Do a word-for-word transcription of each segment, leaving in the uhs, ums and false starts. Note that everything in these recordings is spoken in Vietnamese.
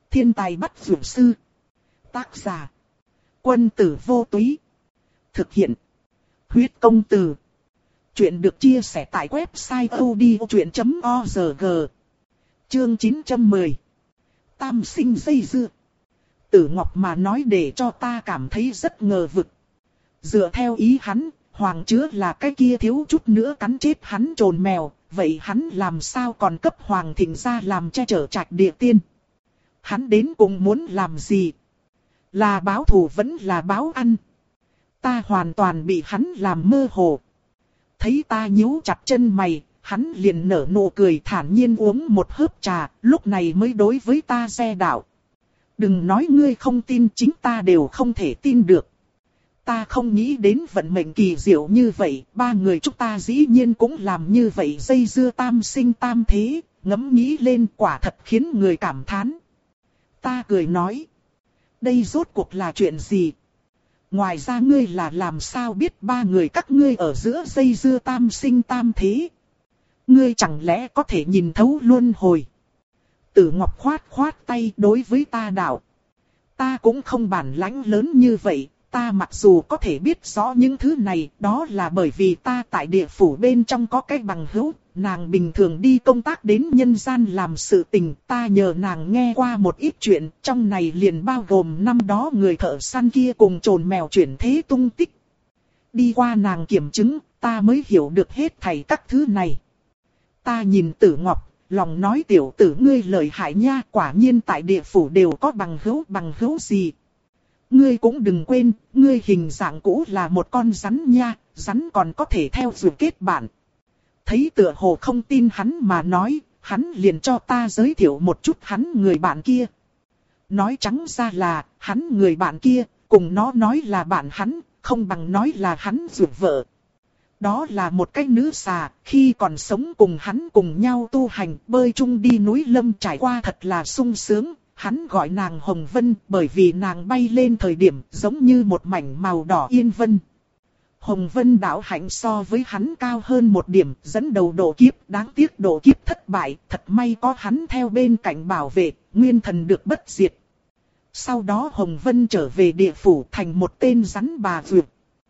Thiên tài bắt dược sư. Tác giả. Quân tử vô túy. Thực hiện. Huyết công từ. Chuyện được chia sẻ tại website odchuyện chấm org. Chương chín trăm mười. Tam sinh dây dưa. Tử Ngọc mà nói để cho ta cảm thấy rất ngờ vực. Dựa theo ý hắn, Hoàng Chứa là cái kia thiếu chút nữa cắn chết hắn trồn mèo, vậy hắn làm sao còn cấp Hoàng Thịnh ra làm che chở trạch địa tiên? Hắn đến cùng muốn làm gì? Là báo thù vẫn là báo ăn? Ta hoàn toàn bị hắn làm mơ hồ. Thấy ta nhíu chặt chân mày, hắn liền nở nụ cười thản nhiên uống một hớp trà, lúc này mới đối với ta xe đạo. Đừng nói ngươi không tin, chính ta đều không thể tin được. Ta không nghĩ đến vận mệnh kỳ diệu như vậy, ba người chúng ta dĩ nhiên cũng làm như vậy, dây dưa tam sinh tam thế, ngẫm nghĩ lên quả thật khiến người cảm thán. Ta cười nói, đây rốt cuộc là chuyện gì? Ngoài ra ngươi là làm sao biết ba người các ngươi ở giữa dây dưa tam sinh tam thế? Ngươi chẳng lẽ có thể nhìn thấu luân hồi? Tử Ngọc khoát khoát tay đối với ta đạo. Ta cũng không bản lãnh lớn như vậy, ta mặc dù có thể biết rõ những thứ này, đó là bởi vì ta tại địa phủ bên trong có cái bằng hữu, nàng bình thường đi công tác đến nhân gian làm sự tình, ta nhờ nàng nghe qua một ít chuyện, trong này liền bao gồm năm đó người thợ săn kia cùng trồn mèo chuyển thế tung tích. Đi qua nàng kiểm chứng, ta mới hiểu được hết thảy các thứ này. Ta nhìn Tử Ngọc, lòng nói tiểu tử ngươi lợi hại nha, quả nhiên tại địa phủ đều có bằng hữu, bằng hữu gì. Ngươi cũng đừng quên, ngươi hình dạng cũ là một con rắn nha, rắn còn có thể theo dùi kết bạn. Thấy tựa hồ không tin hắn mà nói, hắn liền cho ta giới thiệu một chút hắn người bạn kia. Nói trắng ra là, hắn người bạn kia, cùng nó nói là bạn hắn, không bằng nói là hắn dùi vợ. Đó là một cái nữ xà, khi còn sống cùng hắn cùng nhau tu hành, bơi chung đi núi lâm trải qua thật là sung sướng. Hắn gọi nàng Hồng Vân bởi vì nàng bay lên thời điểm giống như một mảnh màu đỏ yên vân. Hồng Vân đạo hạnh so với hắn cao hơn một điểm, dẫn đầu độ kiếp, đáng tiếc độ kiếp thất bại, thật may có hắn theo bên cạnh bảo vệ, nguyên thần được bất diệt. Sau đó Hồng Vân trở về địa phủ thành một tên rắn bà vượt.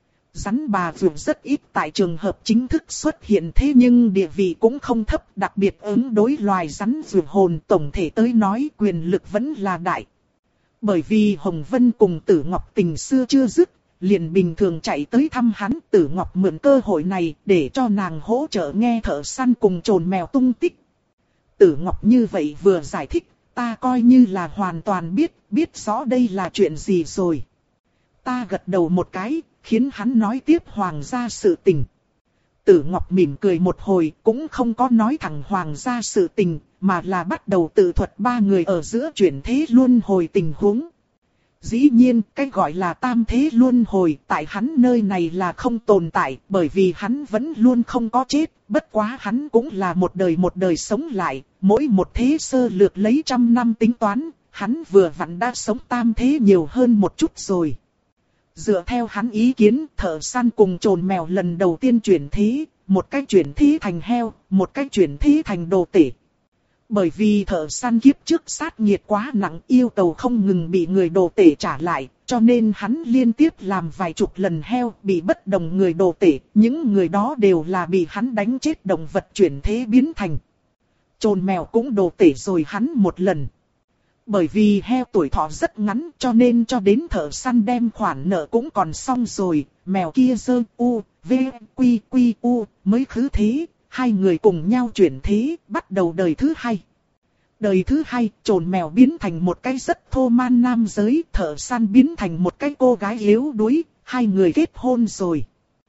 Rắn bà vượt rất ít tại trường hợp chính thức xuất hiện, thế nhưng địa vị cũng không thấp, đặc biệt ứng đối loài rắn vượt hồn, tổng thể tới nói quyền lực vẫn là đại. Bởi vì Hồng Vân cùng Tử Ngọc tình xưa chưa dứt, liền bình thường chạy tới thăm hắn. Tử Ngọc mượn cơ hội này để cho nàng hỗ trợ nghe thợ săn cùng trồn mèo tung tích. Tử Ngọc như vậy vừa giải thích, ta coi như là hoàn toàn biết, biết rõ đây là chuyện gì rồi. Ta gật đầu một cái, khiến hắn nói tiếp hoàng gia sự tình. Tử Ngọc mỉm cười một hồi, cũng không có nói thẳng hoàng gia sự tình, mà là bắt đầu tự thuật ba người ở giữa chuyển thế luân hồi tình huống. Dĩ nhiên, cái gọi là tam thế luân hồi tại hắn nơi này là không tồn tại, bởi vì hắn vẫn luôn không có chết, bất quá hắn cũng là một đời một đời sống lại, mỗi một thế sơ lược lấy trăm năm tính toán, hắn vừa vặn đã sống tam thế nhiều hơn một chút rồi. Dựa theo hắn ý kiến, thợ săn cùng trồn mèo lần đầu tiên chuyển thế, một cách chuyển thế thành heo, một cách chuyển thế thành đồ tể. Bởi vì thợ săn kiếp trước sát nghiệt quá nặng, yêu cầu không ngừng bị người đồ tể trả lại, cho nên hắn liên tiếp làm vài chục lần heo, bị bất đồng người đồ tể, những người đó đều là bị hắn đánh chết động vật chuyển thế biến thành. Trồn mèo cũng đồ tể rồi hắn một lần. Bởi vì heo tuổi thọ rất ngắn cho nên cho đến thợ săn đem khoản nợ cũng còn xong rồi, mèo kia dơ u, v, quy, quy, u, mới khứ thế, hai người cùng nhau chuyển thế, bắt đầu đời thứ hai. Đời thứ hai, trồn mèo biến thành một cái rất thô man nam giới, thợ săn biến thành một cái cô gái yếu đuối, hai người kết hôn rồi.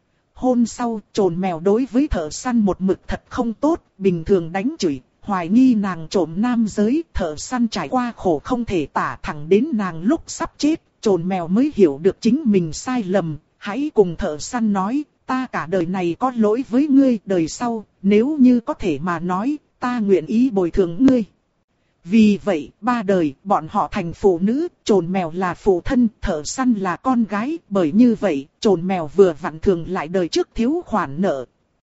Hôn sau, trồn mèo đối với thợ săn một mực thật không tốt, bình thường đánh chửi. Hoài nghi nàng trộm nam giới, thợ săn trải qua khổ không thể tả, thẳng đến nàng lúc sắp chết, trồn mèo mới hiểu được chính mình sai lầm, hãy cùng thợ săn nói, ta cả đời này có lỗi với ngươi, đời sau, nếu như có thể mà nói, ta nguyện ý bồi thường ngươi. Vì vậy, ba đời, bọn họ thành phụ nữ, trồn mèo là phụ thân, thợ săn là con gái, bởi như vậy, trồn mèo vừa vặn thường lại đời trước thiếu khoản nợ.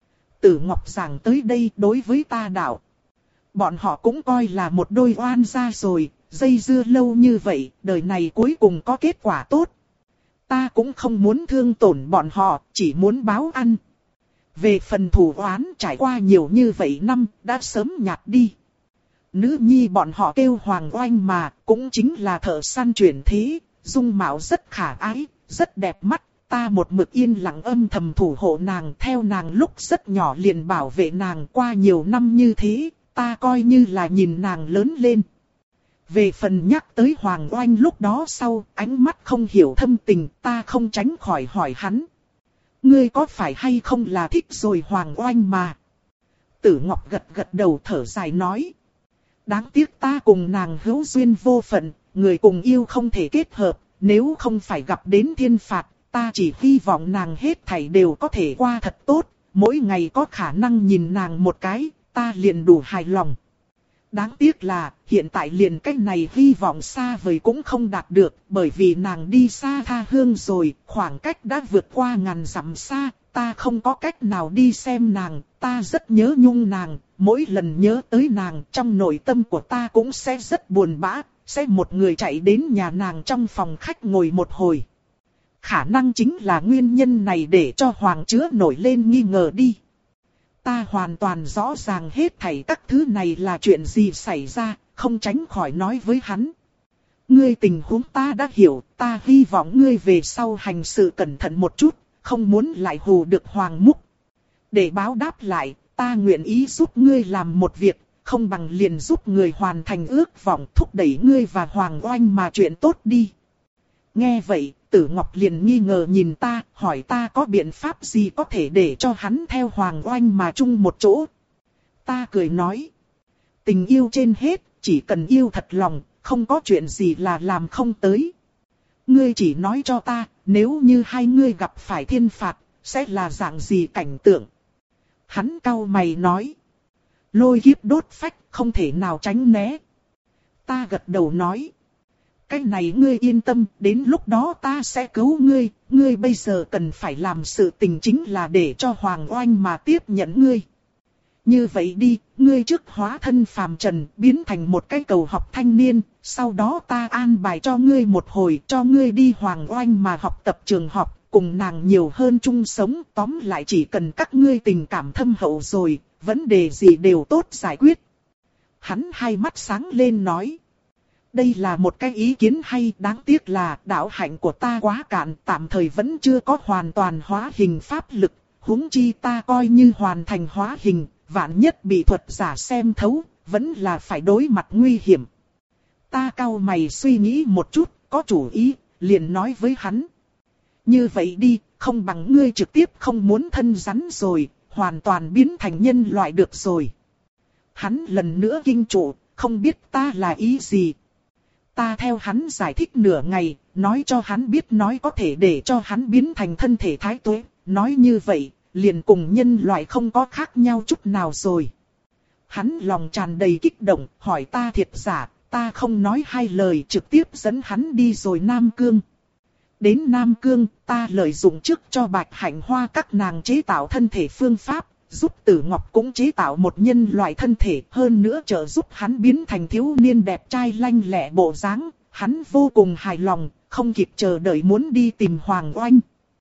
Tử Ngọc giảng tới đây đối với ta đạo. Bọn họ cũng coi là một đôi oan gia rồi, dây dưa lâu như vậy, đời này cuối cùng có kết quả tốt. Ta cũng không muốn thương tổn bọn họ, chỉ muốn báo ăn. Về phần thù oán trải qua nhiều như vậy năm, đã sớm nhạt đi. Nữ nhi bọn họ kêu Hoàng Oanh mà, cũng chính là thợ săn chuyển thế, dung mạo rất khả ái, rất đẹp mắt. Ta một mực yên lặng âm thầm thủ hộ nàng, theo nàng lúc rất nhỏ liền bảo vệ nàng. Qua nhiều năm như thế, ta coi như là nhìn nàng lớn lên. Về phần nhắc tới Hoàng Oanh lúc đó sau, ánh mắt không hiểu thâm tình, ta không tránh khỏi hỏi hắn. Ngươi có phải hay không là thích rồi Hoàng Oanh mà? Tử Ngọc gật gật đầu thở dài nói. Đáng tiếc ta cùng nàng hữu duyên vô phận, người cùng yêu không thể kết hợp, nếu không phải gặp đến thiên phạt, ta chỉ hy vọng nàng hết thảy đều có thể qua thật tốt, mỗi ngày có khả năng nhìn nàng một cái, ta liền đủ hài lòng. Đáng tiếc là, hiện tại liền cách này hy vọng xa vời cũng không đạt được, bởi vì nàng đi xa tha hương rồi, khoảng cách đã vượt qua ngàn dặm xa, ta không có cách nào đi xem nàng, ta rất nhớ nhung nàng, mỗi lần nhớ tới nàng, trong nội tâm của ta cũng sẽ rất buồn bã, sẽ một người chạy đến nhà nàng trong phòng khách ngồi một hồi. Khả năng chính là nguyên nhân này để cho Hoàng Chứa nổi lên nghi ngờ đi. Ta hoàn toàn rõ ràng hết thảy các thứ này là chuyện gì xảy ra, không tránh khỏi nói với hắn. Ngươi tình huống ta đã hiểu, ta hy vọng ngươi về sau hành sự cẩn thận một chút, không muốn lại hù được Hoàng Múc. Để báo đáp lại, ta nguyện ý giúp ngươi làm một việc, không bằng liền giúp người hoàn thành ước vọng, thúc đẩy ngươi và Hoàng Oanh mà chuyện tốt đi. Nghe vậy, Tử Ngọc liền nghi ngờ nhìn ta, hỏi ta có biện pháp gì có thể để cho hắn theo Hoàng Oanh mà chung một chỗ. Ta cười nói, tình yêu trên hết, chỉ cần yêu thật lòng, không có chuyện gì là làm không tới. Ngươi chỉ nói cho ta, nếu như hai ngươi gặp phải thiên phạt, sẽ là dạng gì cảnh tượng. Hắn cau mày nói, lôi kiếp đốt phách, không thể nào tránh né. Ta gật đầu nói, cái này ngươi yên tâm, đến lúc đó ta sẽ cứu ngươi, ngươi bây giờ cần phải làm sự tình chính là để cho Hoàng Oanh mà tiếp nhận ngươi. Như vậy đi, ngươi trước hóa thân phàm trần, biến thành một cái cầu học thanh niên, sau đó ta an bài cho ngươi một hồi, cho ngươi đi Hoàng Oanh mà học tập trường học, cùng nàng nhiều hơn chung sống, tóm lại chỉ cần các ngươi tình cảm thâm hậu rồi, vấn đề gì đều tốt giải quyết. Hắn hai mắt sáng lên nói. Đây là một cái ý kiến hay, đáng tiếc là đạo hạnh của ta quá cạn, tạm thời vẫn chưa có hoàn toàn hóa hình pháp lực, huống chi ta coi như hoàn thành hóa hình, vạn nhất bị thuật giả xem thấu, vẫn là phải đối mặt nguy hiểm. Ta cau mày suy nghĩ một chút, có chủ ý, liền nói với hắn. Như vậy đi, không bằng ngươi trực tiếp không muốn thân rắn rồi, hoàn toàn biến thành nhân loại được rồi. Hắn lần nữa kinh trụ, không biết ta là ý gì. Ta theo hắn giải thích nửa ngày, nói cho hắn biết nói có thể để cho hắn biến thành thân thể thái tuế. Nói như vậy, liền cùng nhân loại không có khác nhau chút nào rồi. Hắn lòng tràn đầy kích động, hỏi ta thiệt giả, ta không nói hai lời trực tiếp dẫn hắn đi rồi Nam Cương. Đến Nam Cương, ta lợi dụng trước cho Bạch Hạnh Hoa các nàng chế tạo thân thể phương pháp, giúp Tử Ngọc cũng chế tạo một nhân loại thân thể, hơn nữa trợ giúp hắn biến thành thiếu niên đẹp trai lanh lẹ bộ dáng. Hắn vô cùng hài lòng, không kịp chờ đợi muốn đi tìm Hoàng Oanh.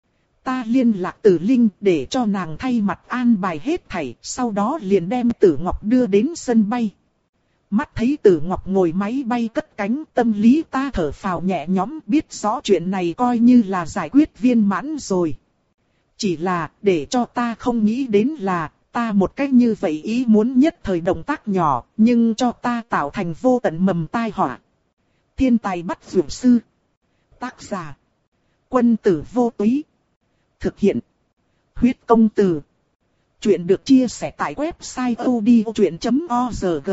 Ta liên lạc Tử Linh để cho nàng thay mặt an bài hết thảy, sau đó liền đem Tử Ngọc đưa đến sân bay. Mắt thấy Tử Ngọc ngồi máy bay cất cánh, tâm lý ta thở phào nhẹ nhõm, biết rõ chuyện này coi như là giải quyết viên mãn rồi. Chỉ là, để cho ta không nghĩ đến là, ta một cách như vậy ý muốn nhất thời động tác nhỏ, nhưng cho ta tạo thành vô tận mầm tai họa. Thiên tài bắt dược sư. Tác giả. Quân tử vô túy. Thực hiện. Huyết công từ. Chuyện được chia sẻ tại website odchuyện chấm org.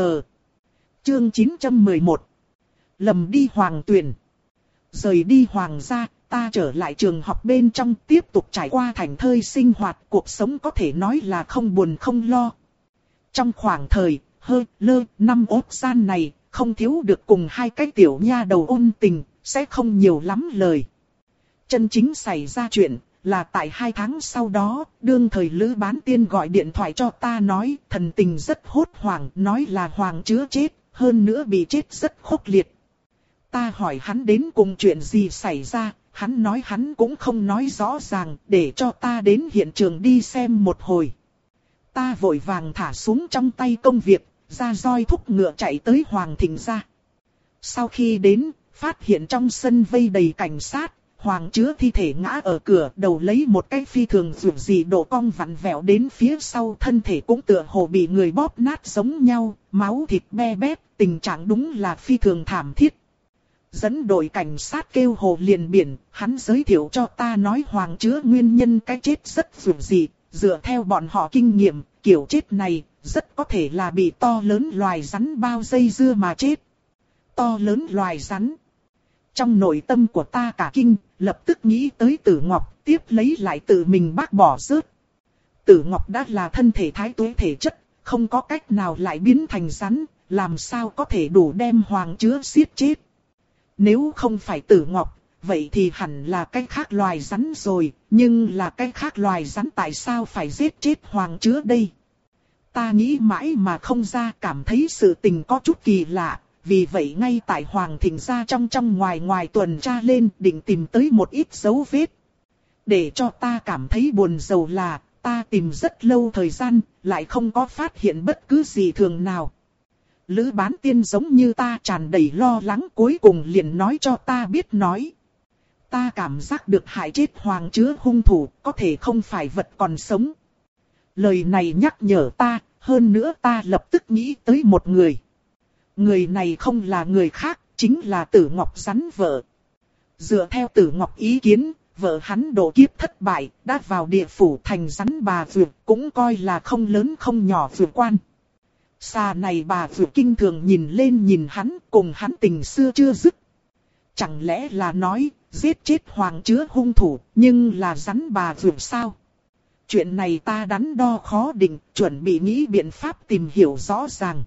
Chương chín trăm mười một. Lầm đi Hoàng Tuyền. Rời đi Hoàng gia, ta trở lại trường học bên trong tiếp tục trải qua thành thơi sinh hoạt, cuộc sống có thể nói là không buồn không lo. Trong khoảng thời, hơi, lơ, năm ốt gian này, không thiếu được cùng hai cái tiểu nha đầu ôn tình, sẽ không nhiều lắm lời. Chân chính xảy ra chuyện, là tại hai tháng sau đó, đương thời Lữ Bán Tiên gọi điện thoại cho ta nói, thần tình rất hốt hoảng, nói là Hoàng Chứa chết, hơn nữa bị chết rất khốc liệt. Ta hỏi hắn đến cùng chuyện gì xảy ra, hắn nói hắn cũng không nói rõ ràng, để cho ta đến hiện trường đi xem một hồi. Ta vội vàng thả xuống trong tay công việc, ra roi thúc ngựa chạy tới Hoàng Thịnh gia. Sau khi đến, phát hiện trong sân vây đầy cảnh sát, Hoàng Chứa thi thể ngã ở cửa, đầu lấy một cái phi thường dường gì độ cong vặn vẹo đến phía sau, thân thể cũng tựa hồ bị người bóp nát giống nhau, máu thịt be bét, tình trạng đúng là phi thường thảm thiết. Dẫn đội cảnh sát kêu hồ liền biển, hắn giới thiệu cho ta nói Hoàng Chứa nguyên nhân cái chết rất dường gì, dựa theo bọn họ kinh nghiệm, kiểu chết này rất có thể là bị to lớn loài rắn bao dây dưa mà chết. To lớn loài rắn. Trong nội tâm của ta cả kinh, lập tức nghĩ tới Tử Ngọc, tiếp lấy lại tự mình bác bỏ rớt. Tử Ngọc đã là thân thể thái tuế thể chất, không có cách nào lại biến thành rắn, làm sao có thể đủ đem Hoàng Chứa giết chết. Nếu không phải Tử Ngọc, vậy thì hẳn là cái khác loài rắn rồi, nhưng là cái khác loài rắn tại sao phải giết chết Hoàng Chứa đây? Ta nghĩ mãi mà không ra, cảm thấy sự tình có chút kỳ lạ. Vì vậy ngay tại Hoàng Thịnh gia trong trong ngoài ngoài tuần tra lên, định tìm tới một ít dấu vết. Để cho ta cảm thấy buồn rầu là, ta tìm rất lâu thời gian, lại không có phát hiện bất cứ gì thường nào. Lữ Bán Tiên giống như ta tràn đầy lo lắng, cuối cùng liền nói cho ta biết nói. Ta cảm giác được hại chết Hoàng Chứa hung thủ, có thể không phải vật còn sống. Lời này nhắc nhở ta, hơn nữa ta lập tức nghĩ tới một người. Người này không là người khác, chính là Tử Ngọc rắn vợ. Dựa theo Tử Ngọc ý kiến, vợ hắn độ kiếp thất bại, đã vào địa phủ thành rắn bà vượt, cũng coi là không lớn không nhỏ vượt quan. Xa này bà vượt kinh thường nhìn lên nhìn hắn, cùng hắn tình xưa chưa dứt. Chẳng lẽ là nói, giết chết Hoàng Chứa hung thủ, nhưng là rắn bà vượt sao? Chuyện này ta đắn đo khó định, chuẩn bị nghĩ biện pháp tìm hiểu rõ ràng.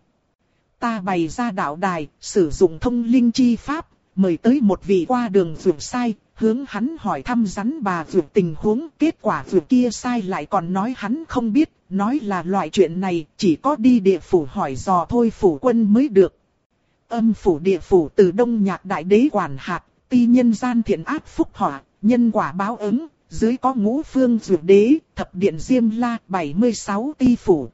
Ta bày ra đạo đài, sử dụng thông linh chi pháp, mời tới một vị qua đường vượt sai, hướng hắn hỏi thăm rắn bà vượt tình huống. Kết quả vượt kia sai lại còn nói hắn không biết, nói là loại chuyện này chỉ có đi địa phủ hỏi dò thôi phủ quân mới được. Âm phủ địa phủ từ Đông Nhạc Đại Đế quản hạt, ti nhân gian thiện ác phúc họa, nhân quả báo ứng, dưới có ngũ phương vượt đế, thập điện Diêm La, bảy mươi sáu ti phủ.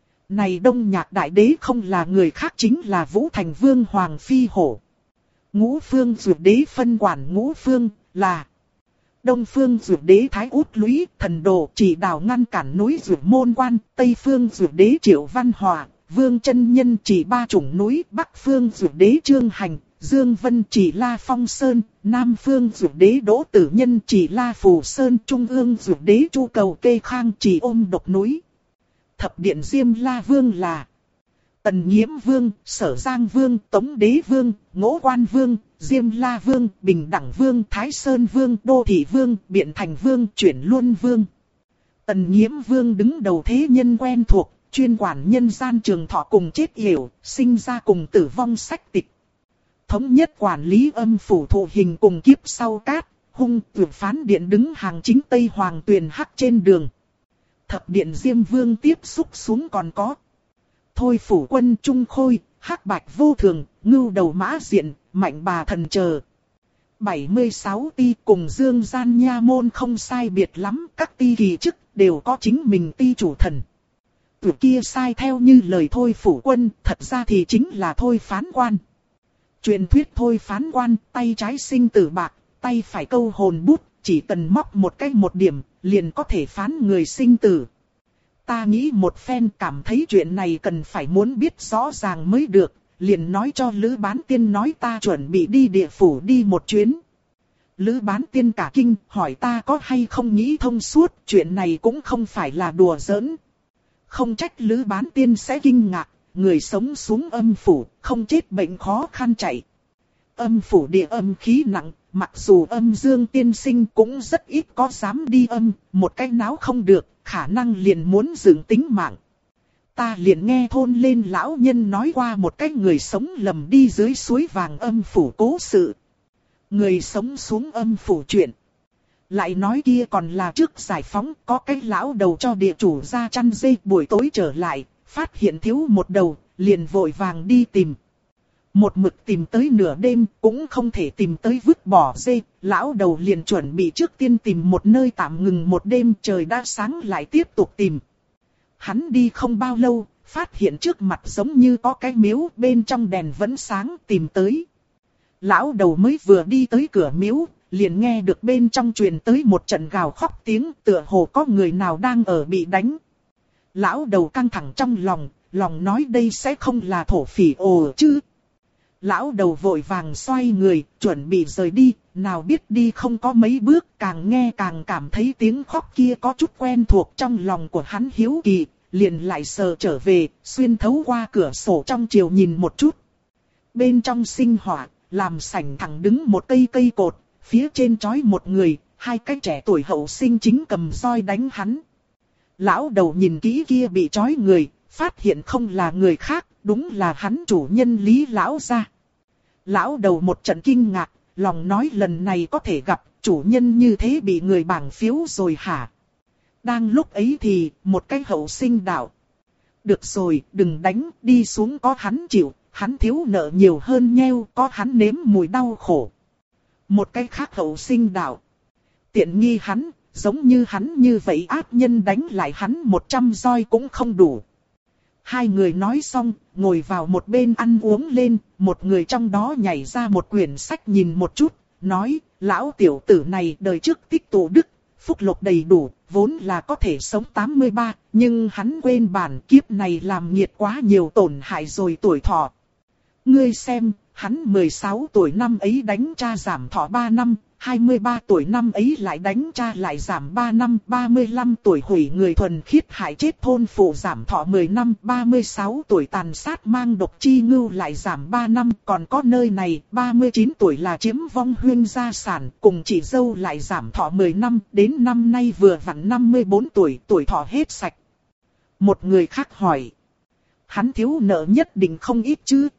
Này Đông Nhạc Đại Đế không là người khác, chính là Vũ Thành Vương Hoàng Phi Hổ. Ngũ phương vượt đế phân quản ngũ phương là Đông phương vượt đế Thái Út Lũy, thần đồ chỉ đạo ngăn cản núi vượt môn quan. Tây phương vượt đế Triệu Văn Hòa, Vương chân nhân chỉ ba chủng núi. Bắc phương vượt đế Trương Hành, Dương Vân chỉ La Phong Sơn. Nam phương vượt đế Đỗ Tử Nhân chỉ La Phù Sơn. Trung ương vượt đế Chu Cầu Kê Khang chỉ Ôm Độc Núi. Thập điện Diêm La Vương là Tần Nhiễm Vương, Sở Giang Vương, Tống Đế Vương, Ngỗ Quan Vương, Diêm La Vương, Bình Đẳng Vương, Thái Sơn Vương, Đô Thị Vương, Biện Thành Vương, Chuyển Luân Vương. Tần Nhiễm Vương đứng đầu thế nhân quen thuộc, chuyên quản nhân gian trường thọ cùng chết yểu, sinh ra cùng tử vong sách tịch. Thống nhất quản lý âm phủ thụ hình cùng kiếp sau cát, hung tuyệt phán điện đứng hàng chính Tây Hoàng Tuyền Hắc trên đường. Thập điện Diêm Vương tiếp xúc xuống còn có Thôi phủ quân Trung Khôi, Hắc Bạch Vô Thường, Ngưu Đầu Mã Diện, Mạnh Bà Thần chờ. bảy mươi sáu ti cùng Dương Gian Nha Môn không sai biệt lắm, các ti kỳ chức đều có chính mình ti chủ thần. Từ kia sai theo như lời Thôi phủ quân, thật ra thì chính là Thôi phán quan. Truyền thuyết Thôi phán quan, tay trái sinh tử bạc, tay phải câu hồn bút, chỉ cần móc một cách một điểm, liền có thể phán người sinh tử. Ta nghĩ một phen, cảm thấy chuyện này cần phải muốn biết rõ ràng mới được, liền nói cho Lữ Bán Tiên nói ta chuẩn bị đi địa phủ đi một chuyến. Lữ Bán Tiên cả kinh, hỏi ta có hay không nghĩ thông suốt, chuyện này cũng không phải là đùa giỡn. Không trách Lữ Bán Tiên sẽ kinh ngạc, người sống xuống âm phủ, không chết bệnh khó khăn chạy. Âm phủ địa âm khí nặng, mặc dù âm dương tiên sinh cũng rất ít có dám đi âm, một cái náo không được, khả năng liền muốn dựng tính mạng. Ta liền nghe thôn lên lão nhân nói qua một cái người sống lầm đi dưới suối vàng âm phủ cố sự. Người sống xuống âm phủ chuyện. Lại nói kia còn là trước giải phóng, có cái lão đầu cho địa chủ ra chăn dê, buổi tối trở lại, phát hiện thiếu một đầu, liền vội vàng đi tìm. Một mực tìm tới nửa đêm cũng không thể tìm tới vứt bỏ dê, lão đầu liền chuẩn bị trước tiên tìm một nơi tạm ngừng một đêm, trời đã sáng lại tiếp tục tìm. Hắn đi không bao lâu, phát hiện trước mặt giống như có cái miếu, bên trong đèn vẫn sáng, tìm tới. Lão đầu mới vừa đi tới cửa miếu, liền nghe được bên trong truyền tới một trận gào khóc tiếng, tựa hồ có người nào đang ở bị đánh. Lão đầu căng thẳng trong lòng, lòng nói đây sẽ không là thổ phỉ ồ chứ. Lão đầu vội vàng xoay người, chuẩn bị rời đi, nào biết đi không có mấy bước, càng nghe càng cảm thấy tiếng khóc kia có chút quen thuộc, trong lòng của hắn hiếu kỳ, liền lại sờ trở về, xuyên thấu qua cửa sổ trong chiều nhìn một chút. Bên trong sinh hỏa, làm sảnh thẳng đứng một cây cây cột, phía trên trói một người, hai cái trẻ tuổi hậu sinh chính cầm roi đánh hắn. Lão đầu nhìn kỹ kia bị trói người, phát hiện không là người khác, đúng là hắn chủ nhân Lý lão gia. Lão đầu một trận kinh ngạc, lòng nói lần này có thể gặp chủ nhân như thế bị người bảng phiếu rồi hả? Đang lúc ấy thì một cái hậu sinh đạo: được rồi, đừng đánh, đi xuống có hắn chịu, hắn thiếu nợ nhiều hơn nheo, có hắn nếm mùi đau khổ. Một cái khác hậu sinh đạo: tiện nghi hắn, giống như hắn như vậy ác nhân đánh lại hắn một trăm roi cũng không đủ. Hai người nói xong, ngồi vào một bên ăn uống lên, một người trong đó nhảy ra một quyển sách nhìn một chút, nói: lão tiểu tử này đời trước tích tụ đức, phúc lộc đầy đủ, vốn là có thể sống tám mươi ba, nhưng hắn quên bản kiếp này làm nghiệt quá nhiều tổn hại rồi tuổi thọ. Ngươi xem, hắn mười sáu tuổi năm ấy đánh cha giảm thọ ba năm, hai mươi ba tuổi năm ấy lại đánh cha lại giảm ba năm, ba mươi lăm tuổi hủy người thuần khiết hại chết thôn phụ giảm thọ mười năm, ba mươi sáu tuổi tàn sát mang độc chi ngưu lại giảm ba năm, còn có nơi này, ba mươi chín tuổi là chiếm vong huyên gia sản, cùng chị dâu lại giảm thọ mười năm, đến năm nay vừa vặn năm mươi bốn tuổi, tuổi thọ hết sạch. Một người khác hỏi: hắn thiếu nợ nhất định không ít chứ?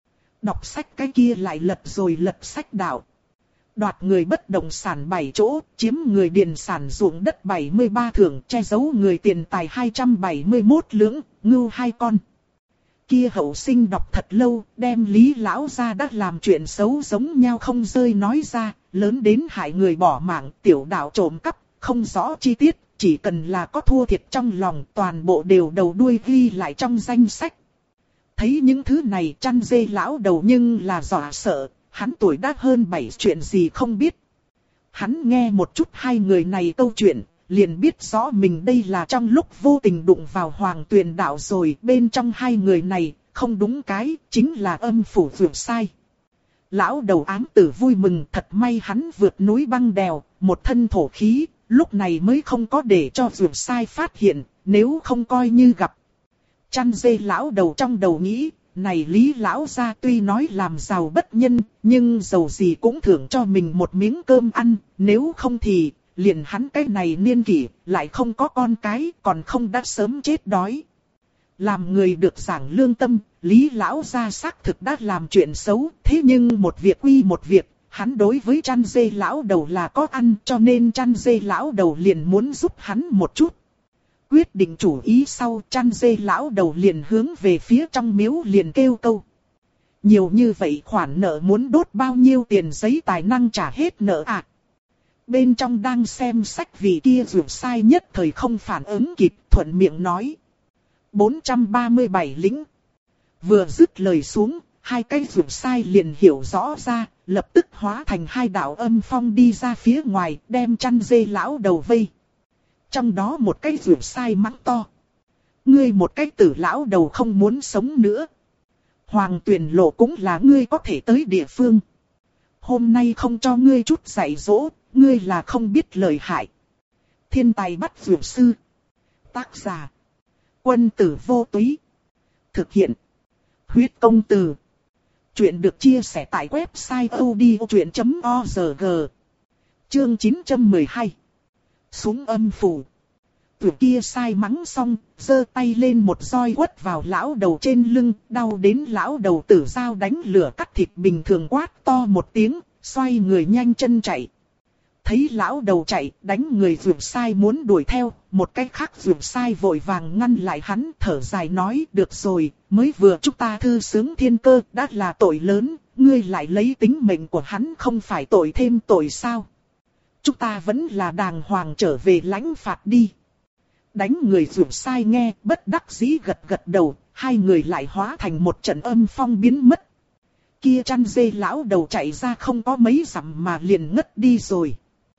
Đọc sách cái kia lại lật rồi lật sách đạo: đoạt người bất động sản bảy chỗ, chiếm người điền sản ruộng đất bảy mươi ba thượng, che giấu người tiền tài hai trăm bảy mươi mốt lưỡng, ngưu hai con. Kia hậu sinh đọc thật lâu, đem Lý lão gia đã làm chuyện xấu giống nhau không rơi nói ra, lớn đến hại người bỏ mạng, tiểu đạo trộm cắp, không rõ chi tiết, chỉ cần là có thua thiệt trong lòng, toàn bộ đều đầu đuôi ghi lại trong danh sách. Thấy những thứ này chăn dê lão đầu nhưng là dọa sợ. Hắn tuổi đã hơn bảy, chuyện gì không biết. Hắn nghe một chút hai người này câu chuyện, liền biết rõ mình đây là trong lúc vô tình đụng vào Hoàng Tuyền đạo rồi. Bên trong hai người này, không đúng cái, chính là âm phủ vượt sai. Lão đầu ám tử vui mừng, thật may hắn vượt núi băng đèo, một thân thổ khí, lúc này mới không có để cho vượt sai phát hiện, nếu không coi như gặp. Chăn dê lão đầu trong đầu nghĩ: này Lý lão gia tuy nói làm giàu bất nhân, nhưng giàu gì cũng thưởng cho mình một miếng cơm ăn, nếu không thì, liền hắn cái này niên kỷ, lại không có con cái, còn không đã sớm chết đói. Làm người được giảng lương tâm, Lý lão gia xác thực đã làm chuyện xấu, thế nhưng một việc quy một việc, hắn đối với chăn dê lão đầu là có ăn, cho nên chăn dê lão đầu liền muốn giúp hắn một chút. Quyết định chủ ý sau, chăn dê lão đầu liền hướng về phía trong miếu liền kêu câu: nhiều như vậy khoản nợ muốn đốt bao nhiêu tiền giấy tài năng trả hết nợ à? Bên trong đang xem sách vị kia vượt sai nhất thời không phản ứng kịp, thuận miệng nói: bốn trăm ba mươi bảy lĩnh. Vừa dứt lời xuống, hai cái vượt sai liền hiểu rõ ra, lập tức hóa thành hai đạo âm phong đi ra phía ngoài, đem chăn dê lão đầu vây. Trong đó một cái vượt sai mắng to: ngươi một cái tử lão đầu không muốn sống nữa. Hoàng Tuyền lộ cũng là ngươi có thể tới địa phương. Hôm nay không cho ngươi chút dạy dỗ, ngươi là không biết lời hại. Thiên tài bắt vượt sư. Tác giả: Quân tử vô túy. Thực hiện: Huyết công từ. Chuyện được chia sẻ tại website odchuyện chấm org. Chương chín trăm mười hai. Xuống âm phủ. Tuổi kia sai mắng xong, giơ tay lên một roi quất vào lão đầu trên lưng, đau đến lão đầu tử dao đánh lửa cắt thịt bình thường quát to một tiếng, xoay người nhanh chân chạy. thấy lão đầu chạy, đánh người Dược Sai muốn đuổi theo, một cái khác Dược Sai vội vàng ngăn lại hắn, thở dài nói, được rồi, mới vừa chúng ta thư sướng thiên cơ, đã là tội lớn, ngươi lại lấy tính mệnh của hắn không phải tội thêm tội sao? Chúng ta vẫn là đàng hoàng trở về lãnh phạt đi. Đánh người Dược Sai nghe, bất đắc dĩ gật gật đầu, hai người lại hóa thành một trận âm phong biến mất. Kia chăn dê lão đầu chạy ra không có mấy dặm mà liền ngất đi rồi.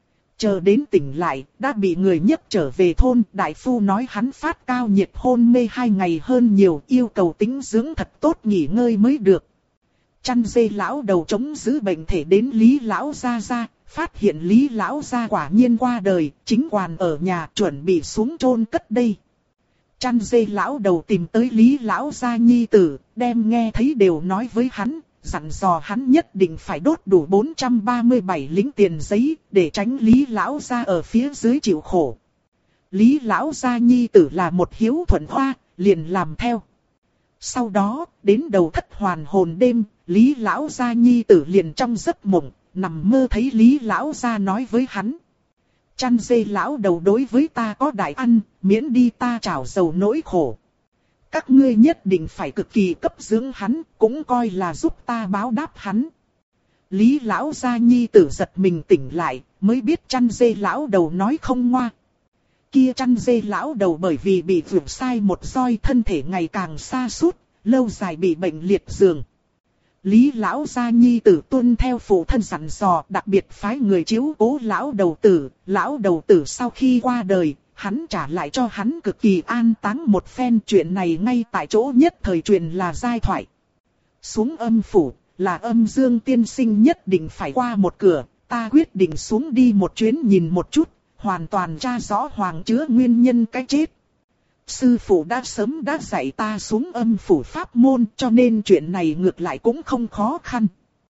Chờ đến tỉnh lại, đã bị người nhấc trở về thôn, đại phu nói hắn phát cao nhiệt hôn mê hai ngày hơn nhiều, yêu cầu tĩnh dưỡng thật tốt nghỉ ngơi mới được. Chăn dê lão đầu chống giữ bệnh thể đến Lý lão gia gia, phát hiện Lý lão gia quả nhiên qua đời, chính quản ở nhà chuẩn bị xuống chôn cất đây. Chăn dê lão đầu tìm tới Lý lão gia nhi tử, đem nghe thấy đều nói với hắn. Dặn dò hắn nhất định phải đốt đủ bốn trăm ba mươi bảy lính tiền giấy, để tránh Lý lão gia ở phía dưới chịu khổ. Lý lão gia nhi tử là một hiếu thuận hoa, liền làm theo. Sau đó, đến đầu thất hoàn hồn đêm, Lý lão gia nhi tử liền trong giấc mộng, nằm mơ thấy Lý lão gia nói với hắn. Chăn dê lão đầu đối với ta có đại ăn, miễn đi ta trào dầu nỗi khổ. Các ngươi nhất định phải cực kỳ cấp dưỡng hắn, cũng coi là giúp ta báo đáp hắn. Lý lão gia nhi tử giật mình tỉnh lại, mới biết chăn dê lão đầu nói không ngoa. Kia chăn dê lão đầu bởi vì bị Dược Sai một roi thân thể ngày càng sa sút, lâu dài bị bệnh liệt giường. Lý lão gia nhi tử tuân theo phụ thân dặn dò, đặc biệt phái người chiếu cố lão đầu tử. Lão đầu tử sau khi qua đời, hắn trả lại cho hắn cực kỳ an táng một phen, chuyện này ngay tại chỗ nhất thời truyền là giai thoại. Xuống âm phủ, là Âm Dương tiên sinh nhất định phải qua một cửa, ta quyết định xuống đi một chuyến nhìn một chút, hoàn toàn tra rõ hoàng chứa nguyên nhân cái chết. Sư phụ đã sớm đã dạy ta xuống âm phủ pháp môn, cho nên chuyện này ngược lại cũng không khó khăn.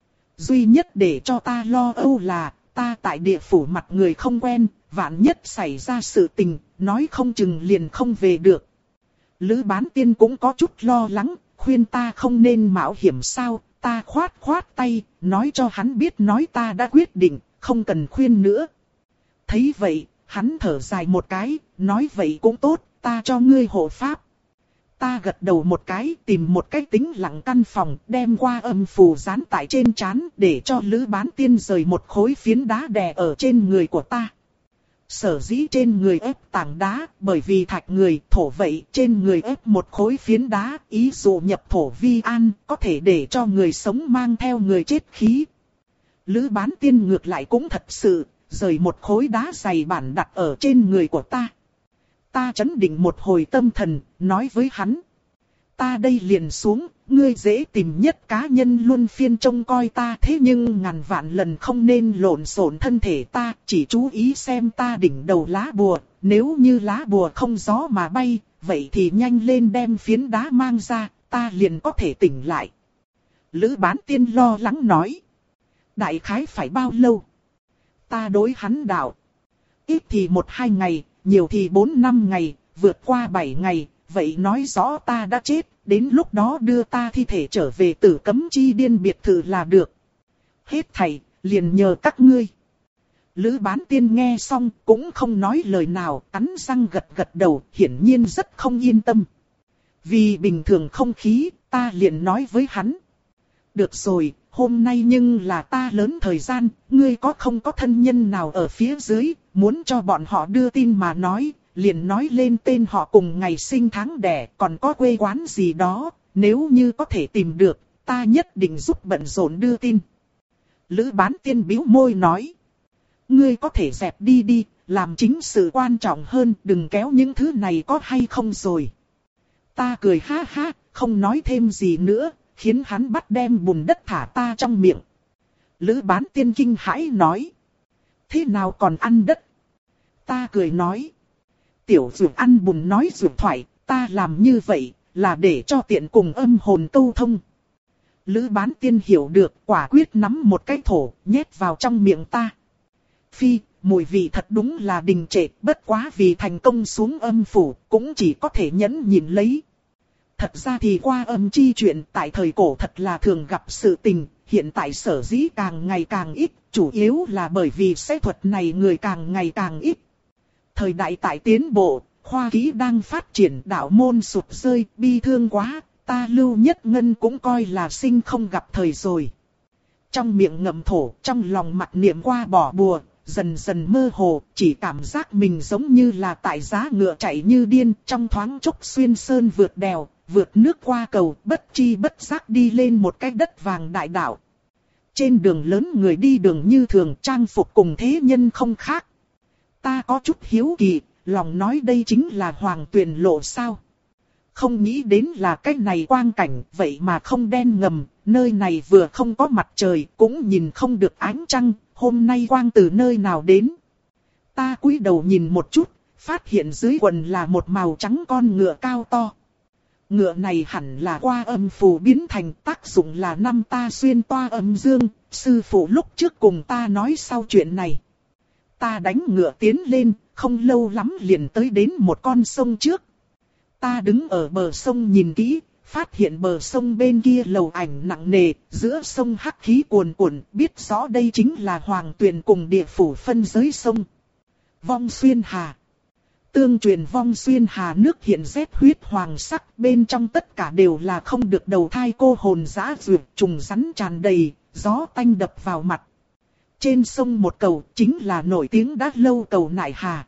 Duy nhất để cho ta lo âu là, ta tại địa phủ mặt người không quen, vạn nhất xảy ra sự tình, nói không chừng liền không về được. Lữ Bán Tiên cũng có chút lo lắng, khuyên ta không nên mạo hiểm sao, ta khoát khoát tay, nói cho hắn biết nói ta đã quyết định, không cần khuyên nữa. Thấy vậy, hắn thở dài một cái, nói vậy cũng tốt, ta cho ngươi hộ pháp. Ta gật đầu một cái, tìm một cái tĩnh lặng căn phòng, đem qua âm phù dán tại trên trán, để cho Lữ Bán Tiên rời một khối phiến đá đè ở trên người của ta. Sở dĩ trên người ép tảng đá, bởi vì thạch người, thổ vậy, trên người ép một khối phiến đá, ý dụ nhập thổ vi an, có thể để cho người sống mang theo người chết khí. Lữ Bán Tiên ngược lại cũng thật sự, rời một khối đá dày bản đặt ở trên người của ta. Ta chấn định một hồi tâm thần, nói với hắn. Ta đây liền xuống, ngươi dễ tìm nhất cá nhân luân phiên trông coi ta, thế nhưng ngàn vạn lần không nên lộn xộn thân thể ta, chỉ chú ý xem ta đỉnh đầu lá bùa, nếu như lá bùa không gió mà bay, vậy thì nhanh lên đem phiến đá mang ra, ta liền có thể tỉnh lại. Lữ Bán Tiên lo lắng nói. Đại khái phải bao lâu? Ta đối hắn đạo. Ít thì một hai ngày, nhiều thì bốn năm ngày, vượt qua bảy ngày, vậy nói rõ ta đã chết, đến lúc đó đưa ta thi thể trở về Tử Cấm Chi Điên biệt thự là được. Hết thảy, liền nhờ các ngươi. Lữ Bán Tiên nghe xong, cũng không nói lời nào, cắn răng gật gật đầu, hiển nhiên rất không yên tâm. Vì bình thường không khí, ta liền nói với hắn. Được rồi, hôm nay nhưng là ta lớn thời gian, ngươi có không có thân nhân nào ở phía dưới, muốn cho bọn họ đưa tin mà nói, liền nói lên tên họ cùng ngày sinh tháng đẻ, còn có quê quán gì đó, nếu như có thể tìm được, ta nhất định giúp bận rộn đưa tin. Lữ Bán Tiên bĩu môi nói, ngươi có thể dẹp đi đi, làm chính sự quan trọng hơn, đừng kéo những thứ này có hay không rồi. Ta cười ha ha, không nói thêm gì nữa, khiến hắn bắt đem bùn đất thả ta trong miệng. Lữ Bán Tiên kinh hãi nói, thế nào còn ăn đất? Ta cười nói, tiểu dược ăn bùn nói dược thoại, ta làm như vậy, là để cho tiện cùng âm hồn câu thông. Lữ Bán Tiên hiểu được, quả quyết nắm một cái thổ, nhét vào trong miệng ta. Phi, mùi vị thật đúng là đình trệ, bất quá vì thành công xuống âm phủ, cũng chỉ có thể nhẫn nhịn lấy. Thật ra thì qua âm chi chuyện tại thời cổ thật là thường gặp sự tình, hiện tại sở dĩ càng ngày càng ít, chủ yếu là bởi vì sẽ thuật này người càng ngày càng ít. Thời đại tại tiến bộ, khoa kỹ đang phát triển, đạo môn sụt rơi, bi thương quá, ta Lưu Nhất Ngân cũng coi là sinh không gặp thời rồi. Trong miệng ngậm thổ, trong lòng mặc niệm qua bỏ bùa, dần dần mơ hồ, chỉ cảm giác mình giống như là tại giá ngựa chạy như điên, trong thoáng chốc xuyên sơn vượt đèo, vượt nước qua cầu, bất chi bất giác đi lên một cái đất vàng đại đạo. Trên đường lớn người đi đường như thường, trang phục cùng thế nhân không khác. Ta có chút hiếu kỳ, lòng nói đây chính là Hoàng Tuyền Lộ sao? Không nghĩ đến là cái này quang cảnh, vậy mà không đen ngầm, nơi này vừa không có mặt trời, cũng nhìn không được ánh trăng, hôm nay quang từ nơi nào đến. Ta cúi đầu nhìn một chút, phát hiện dưới quần là một màu trắng con ngựa cao to. Ngựa này hẳn là qua âm phù biến thành, tác dụng là năm ta xuyên toa âm dương, sư phụ lúc trước cùng ta nói sau chuyện này. Ta đánh ngựa tiến lên, không lâu lắm liền tới đến một con sông trước. Ta đứng ở bờ sông nhìn kỹ, phát hiện bờ sông bên kia lầu ảnh nặng nề, giữa sông hắc khí cuồn cuộn, biết rõ đây chính là Hoàng Tuyền cùng địa phủ phân giới sông. Vong Xuyên Hà. Tương truyền Vong Xuyên Hà nước hiện rét huyết hoàng sắc, bên trong tất cả đều là không được đầu thai cô hồn dã dược, trùng rắn tràn đầy, gió tanh đập vào mặt. Trên sông một cầu, chính là nổi tiếng đã lâu cầu Nại Hà.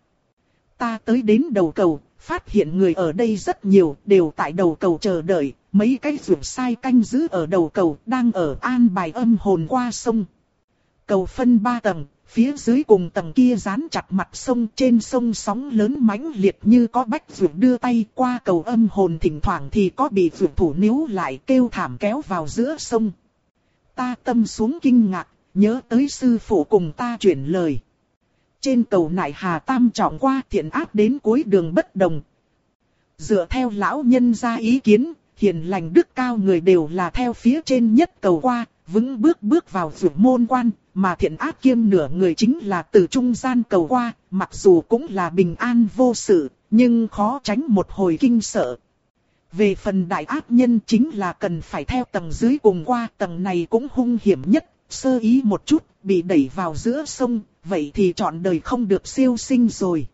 Ta tới đến đầu cầu, phát hiện người ở đây rất nhiều, đều tại đầu cầu chờ đợi, mấy cái ruộng sai canh giữ ở đầu cầu, đang ở an bài âm hồn qua sông. Cầu phân ba tầng, phía dưới cùng tầng kia dán chặt mặt sông, trên sông sóng lớn mãnh liệt như có bách ruộng đưa tay qua cầu âm hồn, thỉnh thoảng thì có bị ruộng thủ níu lại kêu thảm kéo vào giữa sông. Ta tâm xuống kinh ngạc, nhớ tới sư phụ cùng ta chuyển lời. Trên cầu Nại Hà tam trọng qua thiện ác đến cuối đường bất đồng. Dựa theo lão nhân ra ý kiến, hiền lành đức cao người đều là theo phía trên nhất cầu qua, vững bước bước vào vượt môn quan, mà thiện ác kiêm nửa người chính là từ trung gian cầu qua, mặc dù cũng là bình an vô sự, nhưng khó tránh một hồi kinh sợ. Về phần đại ác nhân chính là cần phải theo tầng dưới cùng qua, tầng này cũng hung hiểm nhất, sơ ý một chút, bị đẩy vào giữa sông, vậy thì trọn đời không được siêu sinh rồi.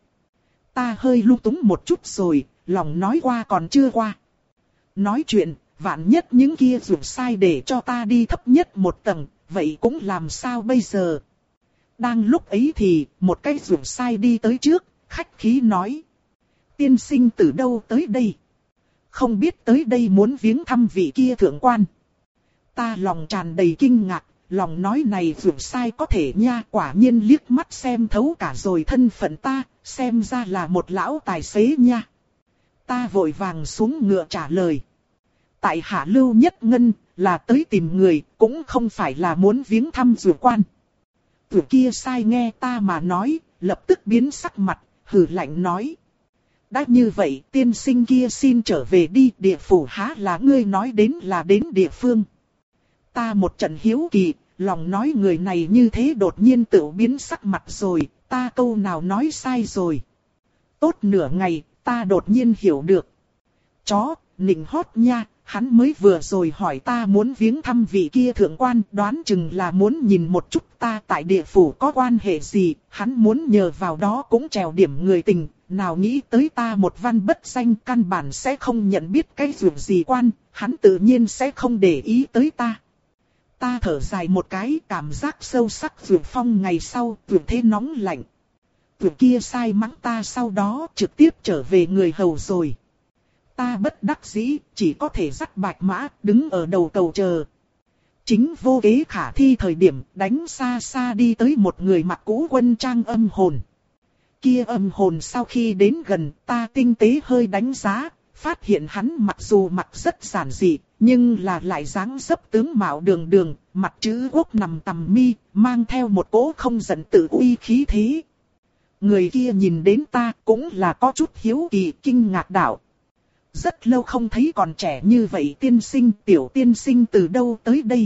Ta hơi lung túng một chút rồi, lòng nói qua còn chưa qua. Nói chuyện, vạn nhất những kia rủi sai để cho ta đi thấp nhất một tầng, vậy cũng làm sao bây giờ? Đang lúc ấy thì, một cái rủi sai đi tới trước, khách khí nói. Tiên sinh từ đâu tới đây? Không biết tới đây muốn viếng thăm vị kia thượng quan. Ta lòng tràn đầy kinh ngạc. Lòng nói này vượt sai có thể nha, quả nhiên liếc mắt xem thấu cả rồi thân phận ta, xem ra là một lão tài xế nha. Ta vội vàng xuống ngựa trả lời. Tại hạ Lưu Nhất Ngân, là tới tìm người, cũng không phải là muốn viếng thăm vượt quan. Vượt kia sai nghe ta mà nói, lập tức biến sắc mặt, hừ lạnh nói. Đã như vậy, tiên sinh kia xin trở về đi, địa phủ há là ngươi nói đến là đến địa phương. Ta một trận hiếu kỳ, lòng nói người này như thế đột nhiên tự biến sắc mặt rồi, ta câu nào nói sai rồi. Tốt nửa ngày, ta đột nhiên hiểu được. Chó, nịnh hót nha, hắn mới vừa rồi hỏi ta muốn viếng thăm vị kia thượng quan, đoán chừng là muốn nhìn một chút ta tại địa phủ có quan hệ gì, hắn muốn nhờ vào đó cũng trèo điểm người tình, nào nghĩ tới ta một văn bất danh căn bản sẽ không nhận biết cái việc gì quan, hắn tự nhiên sẽ không để ý tới ta. Ta thở dài một cái, cảm giác sâu sắc vượt phong ngày sau, vượt thế nóng lạnh. Vượt kia sai mắng ta sau đó trực tiếp trở về người hầu rồi. Ta bất đắc dĩ, chỉ có thể dắt bạch mã, đứng ở đầu cầu chờ. Chính vô kế khả thi thời điểm, đánh xa xa đi tới một người mặc cũ quân trang âm hồn. Kia âm hồn sau khi đến gần, ta tinh tế hơi đánh giá, phát hiện hắn mặc dù mặc rất giản dị, nhưng là lại dáng dấp tướng mạo đường đường, mặt chữ quốc nằm tầm mi, mang theo một cỗ không giận tự uy khí thế. Người kia nhìn đến ta cũng là có chút hiếu kỳ kinh ngạc đạo. Rất lâu không thấy còn trẻ như vậy tiên sinh, tiểu tiên sinh từ đâu tới đây?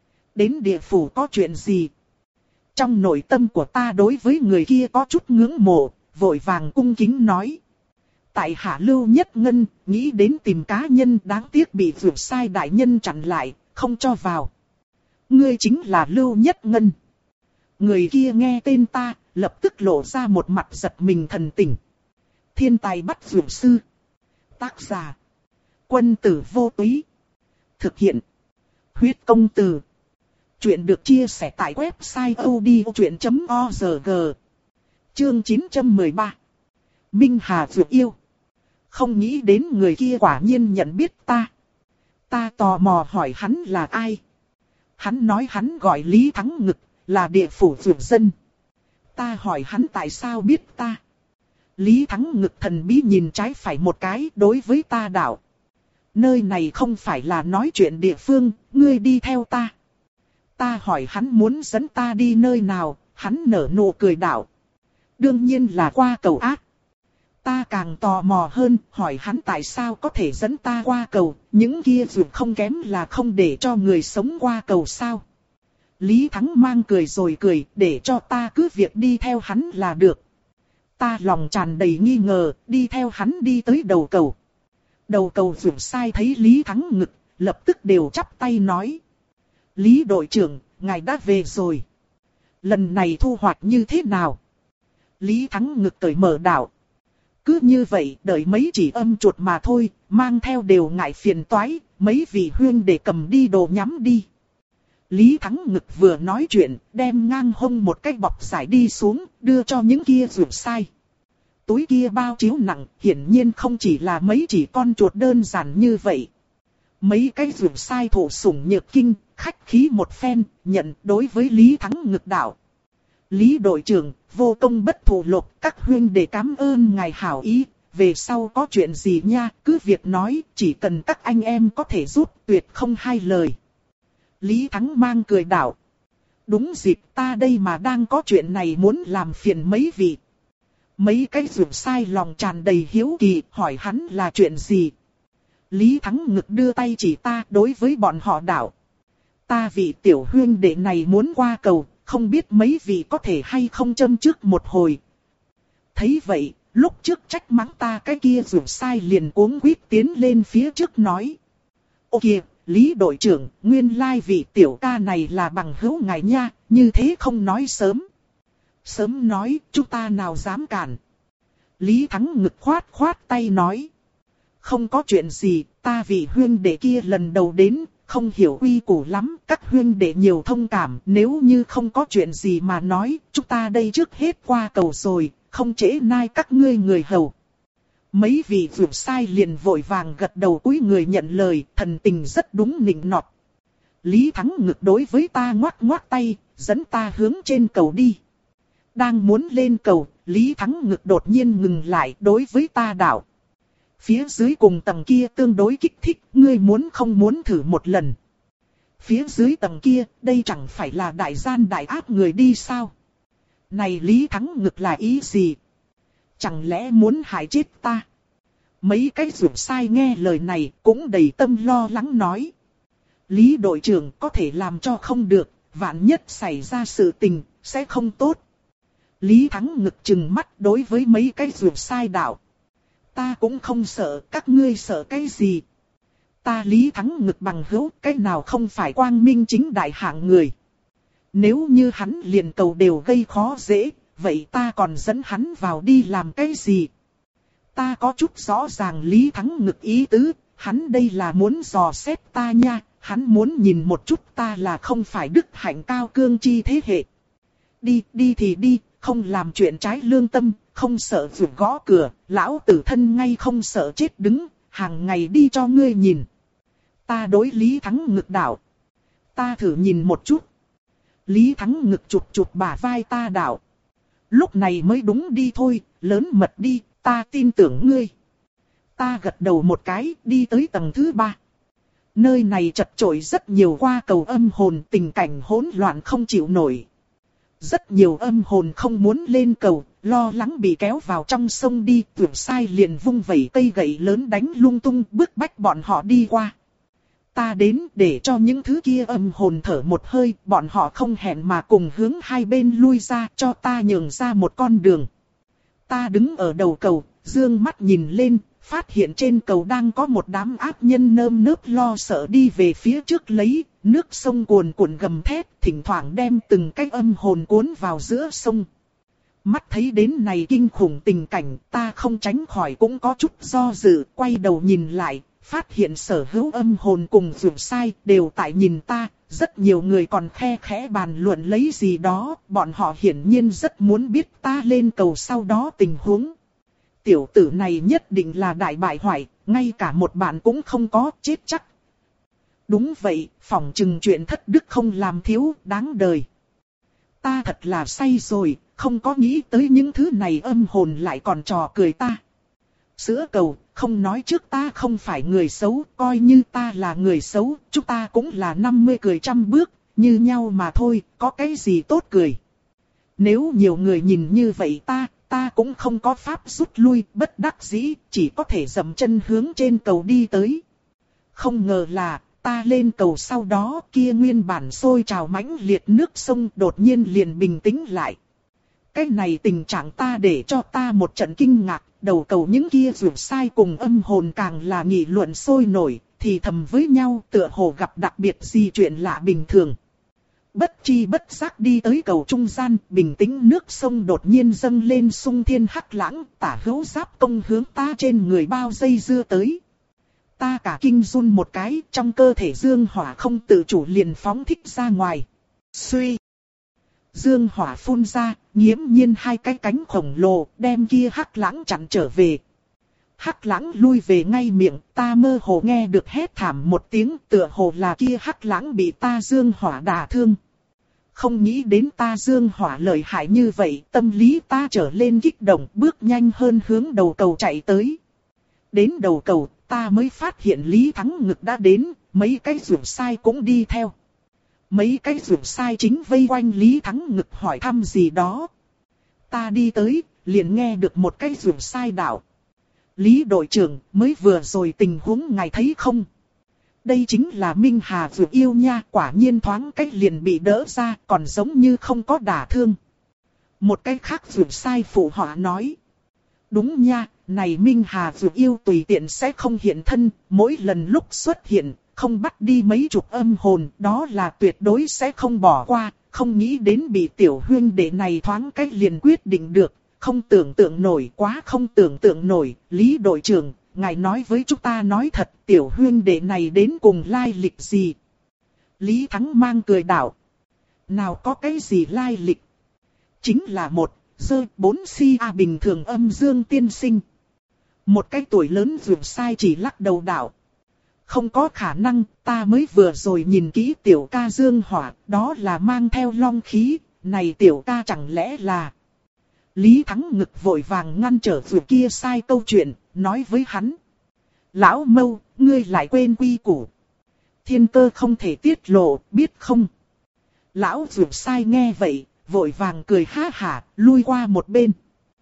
Đến địa phủ có chuyện gì? Trong nội tâm của ta đối với người kia có chút ngưỡng mộ, vội vàng cung kính nói. Tại hạ Lưu Nhất Ngân, nghĩ đến tìm cá nhân đáng tiếc bị vượt sai đại nhân chặn lại, không cho vào. ngươi chính là Lưu Nhất Ngân. Người kia nghe tên ta, lập tức lộ ra một mặt giật mình thần tình. Thiên tài bắt dược sư. Tác giả. Quân tử vô túy. Thực hiện. Huyết công từ. Chuyện được chia sẻ tại website odchuyện chấm org. Chương chín trăm mười ba. Minh Hà dược yêu. Không nghĩ đến người kia quả nhiên nhận biết ta. Ta tò mò hỏi hắn là ai. Hắn nói hắn gọi Lý Thắng Ngực, là địa phủ dược dân. Ta hỏi hắn tại sao biết ta. Lý Thắng Ngực thần bí nhìn trái phải một cái đối với ta đạo. Nơi này không phải là nói chuyện địa phương, ngươi đi theo ta. Ta hỏi hắn muốn dẫn ta đi nơi nào, hắn nở nụ cười đạo. Đương nhiên là qua cầu ác. Ta càng tò mò hơn, hỏi hắn tại sao có thể dẫn ta qua cầu, những kia dù không kém là không để cho người sống qua cầu sao. Lý Thắng mang cười rồi cười, để cho ta cứ việc đi theo hắn là được. Ta lòng tràn đầy nghi ngờ, đi theo hắn đi tới đầu cầu. Đầu cầu dù sai thấy Lý Thắng Ngực, lập tức đều chắp tay nói. Lý đội trưởng, ngài đã về rồi. Lần này thu hoạch như thế nào? Lý Thắng Ngực cởi mở đạo. Cứ như vậy, đợi mấy chỉ âm chuột mà thôi, mang theo đều ngại phiền toái, mấy vị huyên để cầm đi đồ nhắm đi. Lý Thắng Ngực vừa nói chuyện, đem ngang hông một cái bọc giải đi xuống, đưa cho những kia dù sai. Túi kia bao chiếu nặng, hiển nhiên không chỉ là mấy chỉ con chuột đơn giản như vậy. Mấy cái dù sai thổ sủng nhược kinh, khách khí một phen, nhận đối với Lý Thắng Ngực đạo. Lý đội trưởng, vô công bất thù lộc, các huynh để cảm ơn ngài hảo ý, về sau có chuyện gì nha, cứ việc nói, chỉ cần các anh em có thể giúp, tuyệt không hai lời. Lý Thắng mang cười đạo. Đúng dịp ta đây mà đang có chuyện này muốn làm phiền mấy vị. Mấy cái dù sai lòng tràn đầy hiếu kỳ, hỏi hắn là chuyện gì. Lý Thắng Ngực đưa tay chỉ ta đối với bọn họ đạo. Ta vị tiểu huynh đệ này muốn qua cầu, không biết mấy vị có thể hay không châm trước một hồi. Thấy vậy, lúc trước trách mắng ta cái kia dù sai liền cuống quýt tiến lên phía trước nói. Ô kìa, Lý đội trưởng, nguyên lai vị tiểu ca này là bằng hữu ngài nha, như thế không nói sớm. Sớm nói, chúng ta nào dám cản. Lý Thắng Ngực khoát khoát tay nói. Không có chuyện gì, ta vị huynh đệ kia lần đầu đến, không hiểu quy củ lắm, các huynh đệ nhiều thông cảm, nếu như không có chuyện gì mà nói, chúng ta đây trước hết qua cầu rồi, không trễ nai các ngươi người hầu. Mấy vị vượt sai liền vội vàng gật đầu cúi người nhận lời, thần tình rất đúng nịnh nọt. Lý Thắng Ngực đối với ta ngoắc ngoắc tay, dẫn ta hướng trên cầu đi. Đang muốn lên cầu, Lý Thắng Ngực đột nhiên ngừng lại đối với ta đạo. Phía dưới cùng tầng kia tương đối kích thích, ngươi muốn không muốn thử một lần. Phía dưới tầng kia, đây chẳng phải là đại gian đại ác người đi sao? Này Lý Thắng Ngực là ý gì? Chẳng lẽ muốn hại chết ta? Mấy cái rủi sai nghe lời này cũng đầy tâm lo lắng nói. Lý đội trưởng có thể làm cho không được, vạn nhất xảy ra sự tình, sẽ không tốt. Lý Thắng Ngực trừng mắt đối với mấy cái rủi sai đạo. Ta cũng không sợ, các ngươi sợ cái gì? Ta Lý Thắng Ngực bằng hữu, cái nào không phải quang minh chính đại hạng người. Nếu như hắn liền cầu đều gây khó dễ, vậy ta còn dẫn hắn vào đi làm cái gì? Ta có chút rõ ràng Lý Thắng Ngực ý tứ, hắn đây là muốn dò xét ta nha, hắn muốn nhìn một chút ta là không phải đức hạnh cao cương chi thế hệ. Đi, đi thì đi, không làm chuyện trái lương tâm, không sợ vượt gõ cửa, lão tử thân ngay không sợ chết đứng, hàng ngày đi cho ngươi nhìn. Ta đối Lý Thắng Ngực đạo. Ta thử nhìn một chút. Lý Thắng Ngực chụp chụp bả vai ta đạo. Lúc này mới đúng đi thôi, lớn mật đi, ta tin tưởng ngươi. Ta gật đầu một cái, đi tới tầng thứ ba. Nơi này chật chội rất nhiều qua cầu âm hồn, tình cảnh hỗn loạn không chịu nổi. Rất nhiều âm hồn không muốn lên cầu, lo lắng bị kéo vào trong sông đi, tưởng sai liền vung vẩy cây gậy lớn đánh lung tung bức bách bọn họ đi qua. Ta đến để cho những thứ kia âm hồn thở một hơi, bọn họ không hẹn mà cùng hướng hai bên lui ra cho ta nhường ra một con đường. Ta đứng ở đầu cầu, dương mắt nhìn lên, phát hiện trên cầu đang có một đám ác nhân nơm nớp lo sợ đi về phía trước lấy, nước sông cuồn cuộn gầm thét, thỉnh thoảng đem từng cái âm hồn cuốn vào giữa sông. Mắt thấy đến này kinh khủng tình cảnh, ta không tránh khỏi cũng có chút do dự, quay đầu nhìn lại, phát hiện sở hữu âm hồn cùng vượt sai đều tại nhìn ta, rất nhiều người còn khe khẽ bàn luận lấy gì đó, bọn họ hiển nhiên rất muốn biết ta lên cầu sau đó tình huống. Tiểu tử này nhất định là đại bại hoại, ngay cả một bạn cũng không có, chết chắc. Đúng vậy, phỏng chừng chuyện thất đức không làm thiếu, đáng đời. Ta thật là say rồi, không có nghĩ tới những thứ này âm hồn lại còn trò cười ta. Sữa cầu, không nói trước ta không phải người xấu, coi như ta là người xấu, chúng ta cũng là năm mươi cười trăm bước, như nhau mà thôi, có cái gì tốt cười. Nếu nhiều người nhìn như vậy ta, ta cũng không có pháp rút lui, bất đắc dĩ, chỉ có thể dậm chân hướng trên cầu đi tới. Không ngờ là, ta lên cầu sau đó kia nguyên bản sôi trào mãnh liệt nước sông đột nhiên liền bình tĩnh lại. Cái này tình trạng ta để cho ta một trận kinh ngạc, đầu cầu những kia rủi sai cùng âm hồn càng là nghị luận sôi nổi, thì thầm với nhau tựa hồ gặp đặc biệt gì chuyện lạ bình thường. Bất chi bất giác đi tới cầu trung gian, bình tĩnh nước sông đột nhiên dâng lên sung thiên hắc lãng, tả hữu giáp công hướng ta trên người bao dây dưa tới. Ta cả kinh run một cái, trong cơ thể dương hỏa không tự chủ liền phóng thích ra ngoài. Suy! Dương hỏa phun ra, nghiễm nhiên hai cái cánh khổng lồ, đem kia hắc lãng chặn trở về. Hắc lãng lui về ngay miệng, ta mơ hồ nghe được hét thảm một tiếng, tựa hồ là kia hắc lãng bị ta dương hỏa đả thương. Không nghĩ đến ta dương hỏa lợi hại như vậy, tâm lý ta trở lên kích động, bước nhanh hơn hướng đầu cầu chạy tới. Đến đầu cầu, ta mới phát hiện Lý Thắng Ngực đã đến, mấy cái rủi sai cũng đi theo. Mấy cái rủi sai chính vây quanh Lý Thắng Ngực hỏi thăm gì đó. Ta đi tới, liền nghe được một cái rủi sai đạo. Lý đội trưởng, mới vừa rồi tình huống ngài thấy không? Đây chính là Minh Hà rủi yêu nha, quả nhiên thoáng cách liền bị đỡ ra, còn giống như không có đả thương. Một cái khác rủi sai phụ họa nói. Đúng nha, này Minh Hà rủi yêu tùy tiện sẽ không hiện thân, mỗi lần lúc xuất hiện, không bắt đi mấy chục âm hồn, đó là tuyệt đối sẽ không bỏ qua, không nghĩ đến bị tiểu huyên đệ này thoáng cách liền quyết định được, không tưởng tượng nổi, quá không tưởng tượng nổi. Lý đội trưởng, ngài nói với chúng ta nói thật, tiểu huyên đệ này đến cùng lai lịch gì? Lý Thắng mang cười đảo. Nào có cái gì lai lịch? Chính là một, dơ bốn si a bình thường âm dương tiên sinh. Một cái tuổi lớn dường sai chỉ lắc đầu đảo. Không có khả năng, ta mới vừa rồi nhìn kỹ tiểu ca dương hỏa, đó là mang theo long khí, này tiểu ca chẳng lẽ là... Lý Thắng Ngực vội vàng ngăn trở vừa kia sai câu chuyện, nói với hắn. Lão Mâu, ngươi lại quên quy củ. Thiên cơ không thể tiết lộ, biết không? Lão vừa sai nghe vậy, vội vàng cười ha hả, lui qua một bên.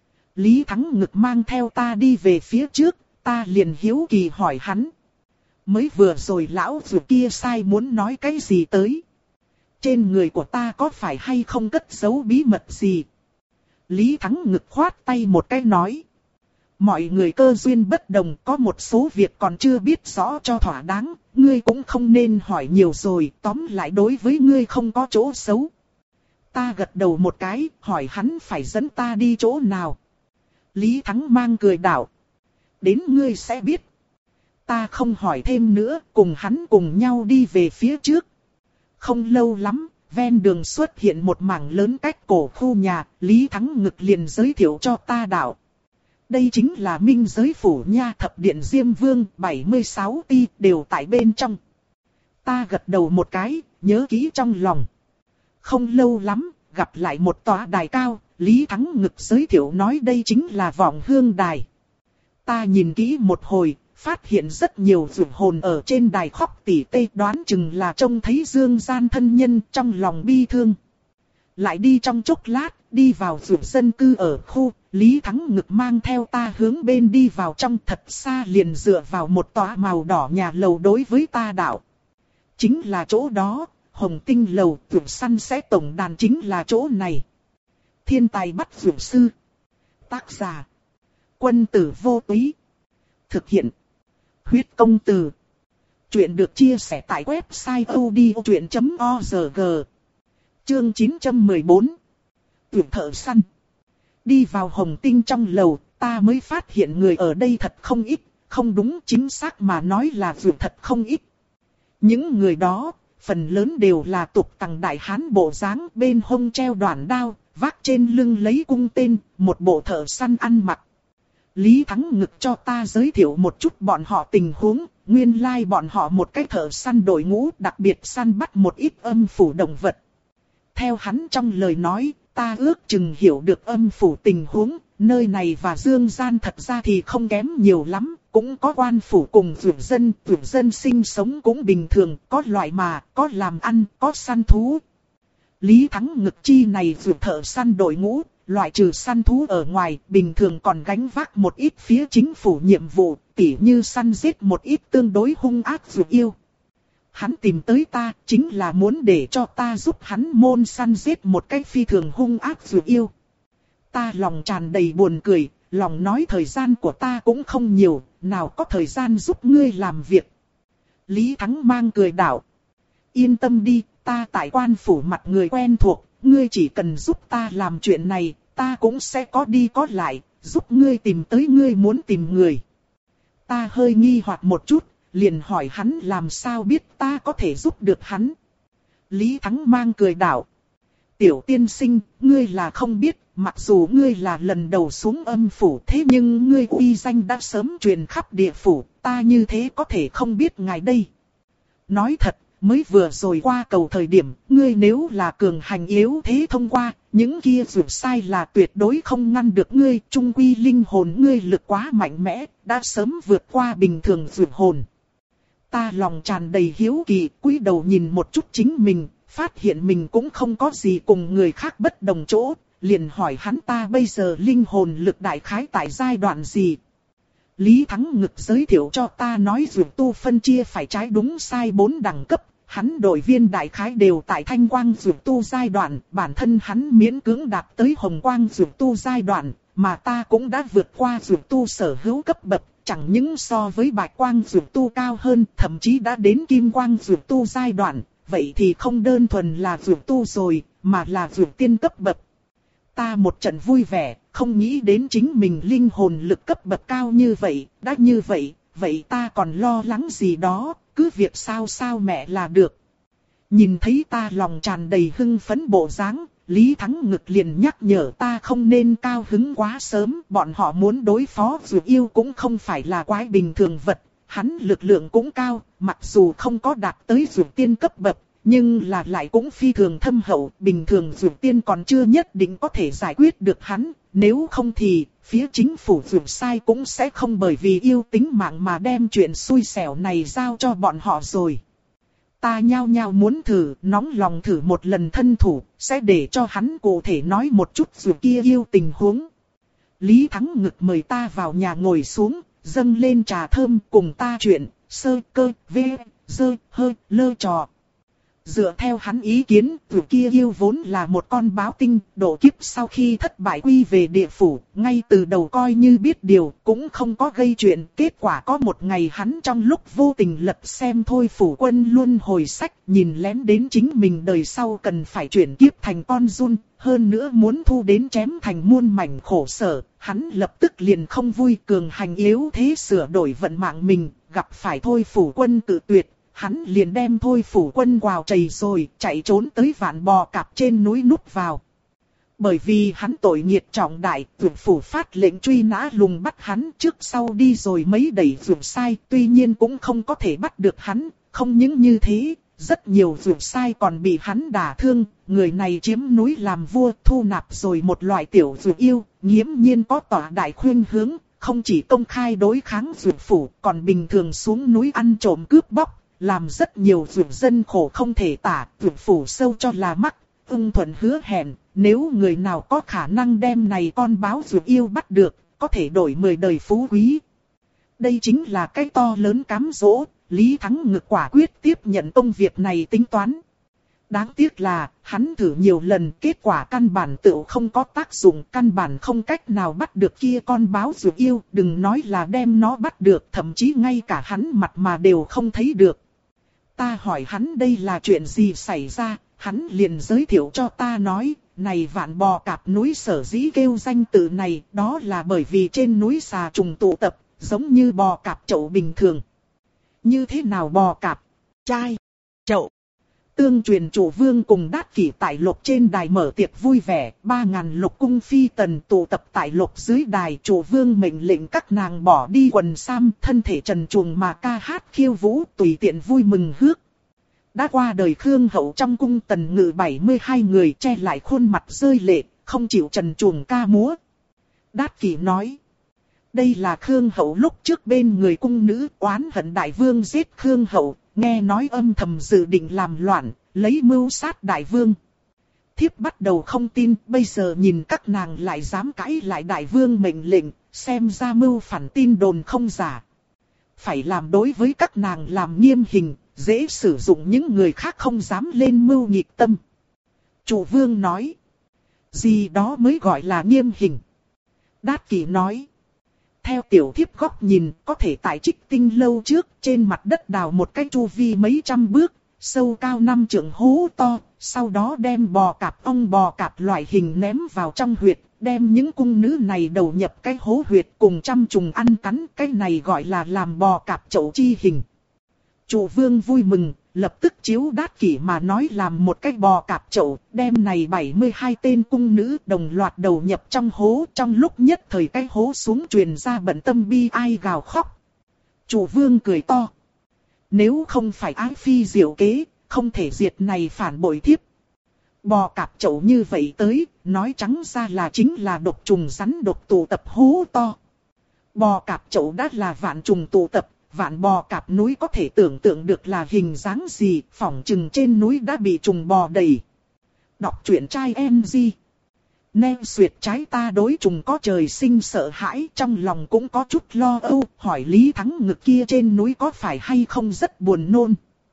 Lý Thắng Ngực mang theo ta đi về phía trước, ta liền hiếu kỳ hỏi hắn. Mới vừa rồi lão vừa kia sai muốn nói cái gì tới? Trên người của ta có phải hay không cất giấu bí mật gì? Lý Thắng Ngực khoát tay một cái nói. Mọi người cơ duyên bất đồng, có một số việc còn chưa biết rõ cho thỏa đáng, ngươi cũng không nên hỏi nhiều rồi, tóm lại đối với ngươi không có chỗ xấu. Ta gật đầu một cái, hỏi hắn phải dẫn ta đi chỗ nào. Lý Thắng mang cười đảo. Đến ngươi sẽ biết. Ta không hỏi thêm nữa, cùng hắn cùng nhau đi về phía trước. Không lâu lắm, ven đường xuất hiện một mảng lớn cách cổ khu nhà, Lý Thắng Ngực liền giới thiệu cho ta đạo. Đây chính là Minh Giới Phủ nha, thập điện Diêm Vương, bảy mươi sáu ti đều tại bên trong. Ta gật đầu một cái, nhớ kỹ trong lòng. Không lâu lắm, gặp lại một tòa đài cao, Lý Thắng Ngực giới thiệu nói đây chính là Vọng Hương Đài. Ta nhìn kỹ một hồi, phát hiện rất nhiều dược hồn ở trên đài khóc tỉ tê, đoán chừng là trông thấy dương gian thân nhân, trong lòng bi thương. Lại đi trong chốc lát, đi vào dược dân cư ở khu, Lý Thắng Ngực mang theo ta hướng bên đi vào trong, thật xa liền dựa vào một tòa màu đỏ nhà lầu đối với ta đạo. Chính là chỗ đó, Hồng Tinh Lầu, dược săn sẽ tổng đàn chính là chỗ này. Thiên tài bắt dược sư. Tác giả: Quân tử vô túy. Thực hiện. Huyết công từ. Chuyện được chia sẻ tại website odchuyện chấm org. Chương chín trăm mười bốn. Tuyển thợ săn. Đi vào Hồng Tinh trong lầu, ta mới phát hiện người ở đây thật không ít, không đúng chính xác mà nói là tuyển thật không ít. Những người đó, phần lớn đều là tục tằng đại hán bộ dáng, bên hông treo đoản đao, vác trên lưng lấy cung tên, một bộ thợ săn ăn mặc. Lý Thắng Ngực cho ta giới thiệu một chút bọn họ tình huống, nguyên lai like bọn họ một cái thợ săn đội ngũ đặc biệt săn bắt một ít âm phủ động vật. Theo hắn trong lời nói, ta ước chừng hiểu được âm phủ tình huống, nơi này và Dương Gian thật ra thì không kém nhiều lắm, cũng có quan phủ cùng vượt dân, vượt dân sinh sống cũng bình thường, có loại mà, có làm ăn, có săn thú. Lý Thắng Ngực chi này vượt thợ săn đội ngũ, loại trừ săn thú ở ngoài, bình thường còn gánh vác một ít phía chính phủ nhiệm vụ, tỉ như săn giết một ít tương đối hung ác vượt yêu. Hắn tìm tới ta, chính là muốn để cho ta giúp hắn môn săn giết một cách phi thường hung ác vượt yêu. Ta lòng tràn đầy buồn cười, lòng nói thời gian của ta cũng không nhiều, nào có thời gian giúp ngươi làm việc. Lý Thắng mang cười đảo. Yên tâm đi, ta tại quan phủ mặt người quen thuộc, ngươi chỉ cần giúp ta làm chuyện này, ta cũng sẽ có đi có lại, giúp ngươi tìm tới ngươi muốn tìm người. Ta hơi nghi hoặc một chút, liền hỏi hắn làm sao biết ta có thể giúp được hắn. Lý Thắng mang cười đảo. Tiểu tiên sinh, ngươi là không biết, mặc dù ngươi là lần đầu xuống âm phủ thế nhưng ngươi uy danh đã sớm truyền khắp địa phủ, ta như thế có thể không biết ngài đây. Nói thật, mới vừa rồi qua cầu thời điểm, ngươi nếu là cường hành yếu thế thông qua, những kia dù sai là tuyệt đối không ngăn được ngươi, trung quy linh hồn ngươi lực quá mạnh mẽ, đã sớm vượt qua bình thường dù hồn. Ta lòng tràn đầy hiếu kỳ, cúi đầu nhìn một chút chính mình, phát hiện mình cũng không có gì cùng người khác bất đồng chỗ, liền hỏi hắn ta bây giờ linh hồn lực đại khái tại giai đoạn gì. Lý Thắng Ngực giới thiệu cho ta nói dược tu phân chia phải trái đúng sai bốn đẳng cấp, hắn đội viên đại khái đều tại thanh quang dược tu giai đoạn, bản thân hắn miễn cưỡng đạt tới hồng quang dược tu giai đoạn, mà ta cũng đã vượt qua dược tu sở hữu cấp bậc, chẳng những so với bạch quang dược tu cao hơn, thậm chí đã đến kim quang dược tu giai đoạn, vậy thì không đơn thuần là dược tu rồi, mà là dược tiên cấp bậc. Ta một trận vui vẻ, không nghĩ đến chính mình linh hồn lực cấp bậc cao như vậy, đã như vậy, vậy ta còn lo lắng gì đó, cứ việc sao sao mẹ là được. Nhìn thấy ta lòng tràn đầy hưng phấn bộ dáng, Lý Thắng Ngực liền nhắc nhở ta không nên cao hứng quá sớm, bọn họ muốn đối phó dược yêu cũng không phải là quái bình thường vật, hắn lực lượng cũng cao, mặc dù không có đạt tới dược tiên cấp bậc. Nhưng là lại cũng phi thường thâm hậu, bình thường dược tiên còn chưa nhất định có thể giải quyết được hắn, nếu không thì, phía chính phủ dược sai cũng sẽ không bởi vì yêu tính mạng mà đem chuyện xui xẻo này giao cho bọn họ rồi. Ta nhao nhao muốn thử, nóng lòng thử một lần thân thủ, sẽ để cho hắn cụ thể nói một chút dược kia yêu tình huống. Lý Thắng Ngực mời ta vào nhà ngồi xuống, dâng lên trà thơm cùng ta chuyện, sơ cơ, vê, dơ, hơi, lơ trò. Dựa theo hắn ý kiến, tử kia yêu vốn là một con báo tinh, độ kiếp sau khi thất bại quy về địa phủ, ngay từ đầu coi như biết điều, cũng không có gây chuyện. Kết quả có một ngày hắn trong lúc vô tình lật xem thôi phủ quân luôn hồi sách, nhìn lén đến chính mình đời sau cần phải chuyển kiếp thành con giun, hơn nữa muốn thu đến chém thành muôn mảnh khổ sở. Hắn lập tức liền không vui, cường hành yếu thế sửa đổi vận mạng mình, gặp phải thôi phủ quân tự tuyệt. Hắn liền đem thôi phủ quân quào trầy rồi, chạy trốn tới vạn bò cạp trên núi núp vào. Bởi vì hắn tội nghiệt trọng đại, Dược phủ phát lệnh truy nã lùng bắt hắn, trước sau đi rồi mấy đẩy Dược sai, tuy nhiên cũng không có thể bắt được hắn. Không những như thế, rất nhiều Dược sai còn bị hắn đả thương, người này chiếm núi làm vua, thu nạp rồi một loại tiểu Dược yêu, nghiễm nhiên có tỏa đại khuyên hướng, không chỉ công khai đối kháng Dược phủ, còn bình thường xuống núi ăn trộm cướp bóc. Làm rất nhiều dược dân khổ không thể tả, dược phủ sâu cho là mắc, ưng thuận hứa hẹn, nếu người nào có khả năng đem này con báo dược yêu bắt được, có thể đổi mười đời phú quý. Đây chính là cái to lớn cám dỗ, Lý Thắng Ngực quả quyết tiếp nhận công việc này tính toán. Đáng tiếc là, hắn thử nhiều lần, kết quả căn bản tựu không có tác dụng, căn bản không cách nào bắt được kia con báo ruột yêu, đừng nói là đem nó bắt được, thậm chí ngay cả hắn mặt mà đều không thấy được. Ta hỏi hắn đây là chuyện gì xảy ra, hắn liền giới thiệu cho ta nói, này Vạn Bò Cạp núi sở dĩ kêu danh tự này, đó là bởi vì trên núi xà trùng tụ tập, giống như bò cạp chậu bình thường. Như thế nào bò cạp? Chai, chậu. Tương truyền chủ vương cùng Đát Kỷ tại lục trên đài mở tiệc vui vẻ, ba ngàn lục cung phi tần tụ tập tại lục dưới đài, chủ vương mệnh lệnh các nàng bỏ đi quần sam, thân thể trần truồng mà ca hát khiêu vũ, tùy tiện vui mừng hước. Đã qua đời Khương Hậu trong cung tần ngự bảy mươi hai người che lại khuôn mặt rơi lệ, không chịu trần truồng ca múa. Đát Kỷ nói, đây là Khương Hậu lúc trước bên người cung nữ oán hận đại vương giết Khương Hậu, nghe nói âm thầm dự định làm loạn, lấy mưu sát đại vương. Thiếp bắt đầu không tin, bây giờ nhìn các nàng lại dám cãi lại đại vương mệnh lệnh, xem ra mưu phản tin đồn không giả. Phải làm đối với các nàng làm nghiêm hình, dễ sử dụng những người khác không dám lên mưu nghịch tâm. Chủ vương nói, gì đó mới gọi là nghiêm hình. Đát Kỷ nói, theo tiểu thiếp góc nhìn, có thể tại Trích Tinh lâu trước, trên mặt đất đào một cái chu vi mấy trăm bước, sâu cao năm trượng hố to, sau đó đem bò cạp ong bò cạp loại hình ném vào trong huyệt, đem những cung nữ này đầu nhập cái hố huyệt cùng trăm trùng ăn cắn, cái này gọi là làm bò cạp chậu chi hình. Chủ vương vui mừng, lập tức chiếu Đát Kỷ mà nói làm một cái bò cạp chậu, đem này bảy mươi hai tên cung nữ đồng loạt đầu nhập trong hố, trong lúc nhất thời cái hố xuống truyền ra bận tâm bi ai gào khóc. Chủ vương cười to. Nếu không phải ái phi diệu kế, không thể diệt này phản bội thiếp. Bò cạp chậu như vậy tới, nói trắng ra là chính là độc trùng rắn độc tụ tập hố to. Bò cạp chậu đã là vạn trùng tụ tập. Vạn bò cạp núi có thể tưởng tượng được là hình dáng gì, phỏng chừng trên núi đã bị trùng bò đầy. Đọc truyện trai em di. Nem xuyệt trái ta đối trùng có trời sinh sợ hãi, trong lòng cũng có chút lo âu, hỏi Lý Thắng Ngực kia trên núi có phải hay không rất buồn nôn.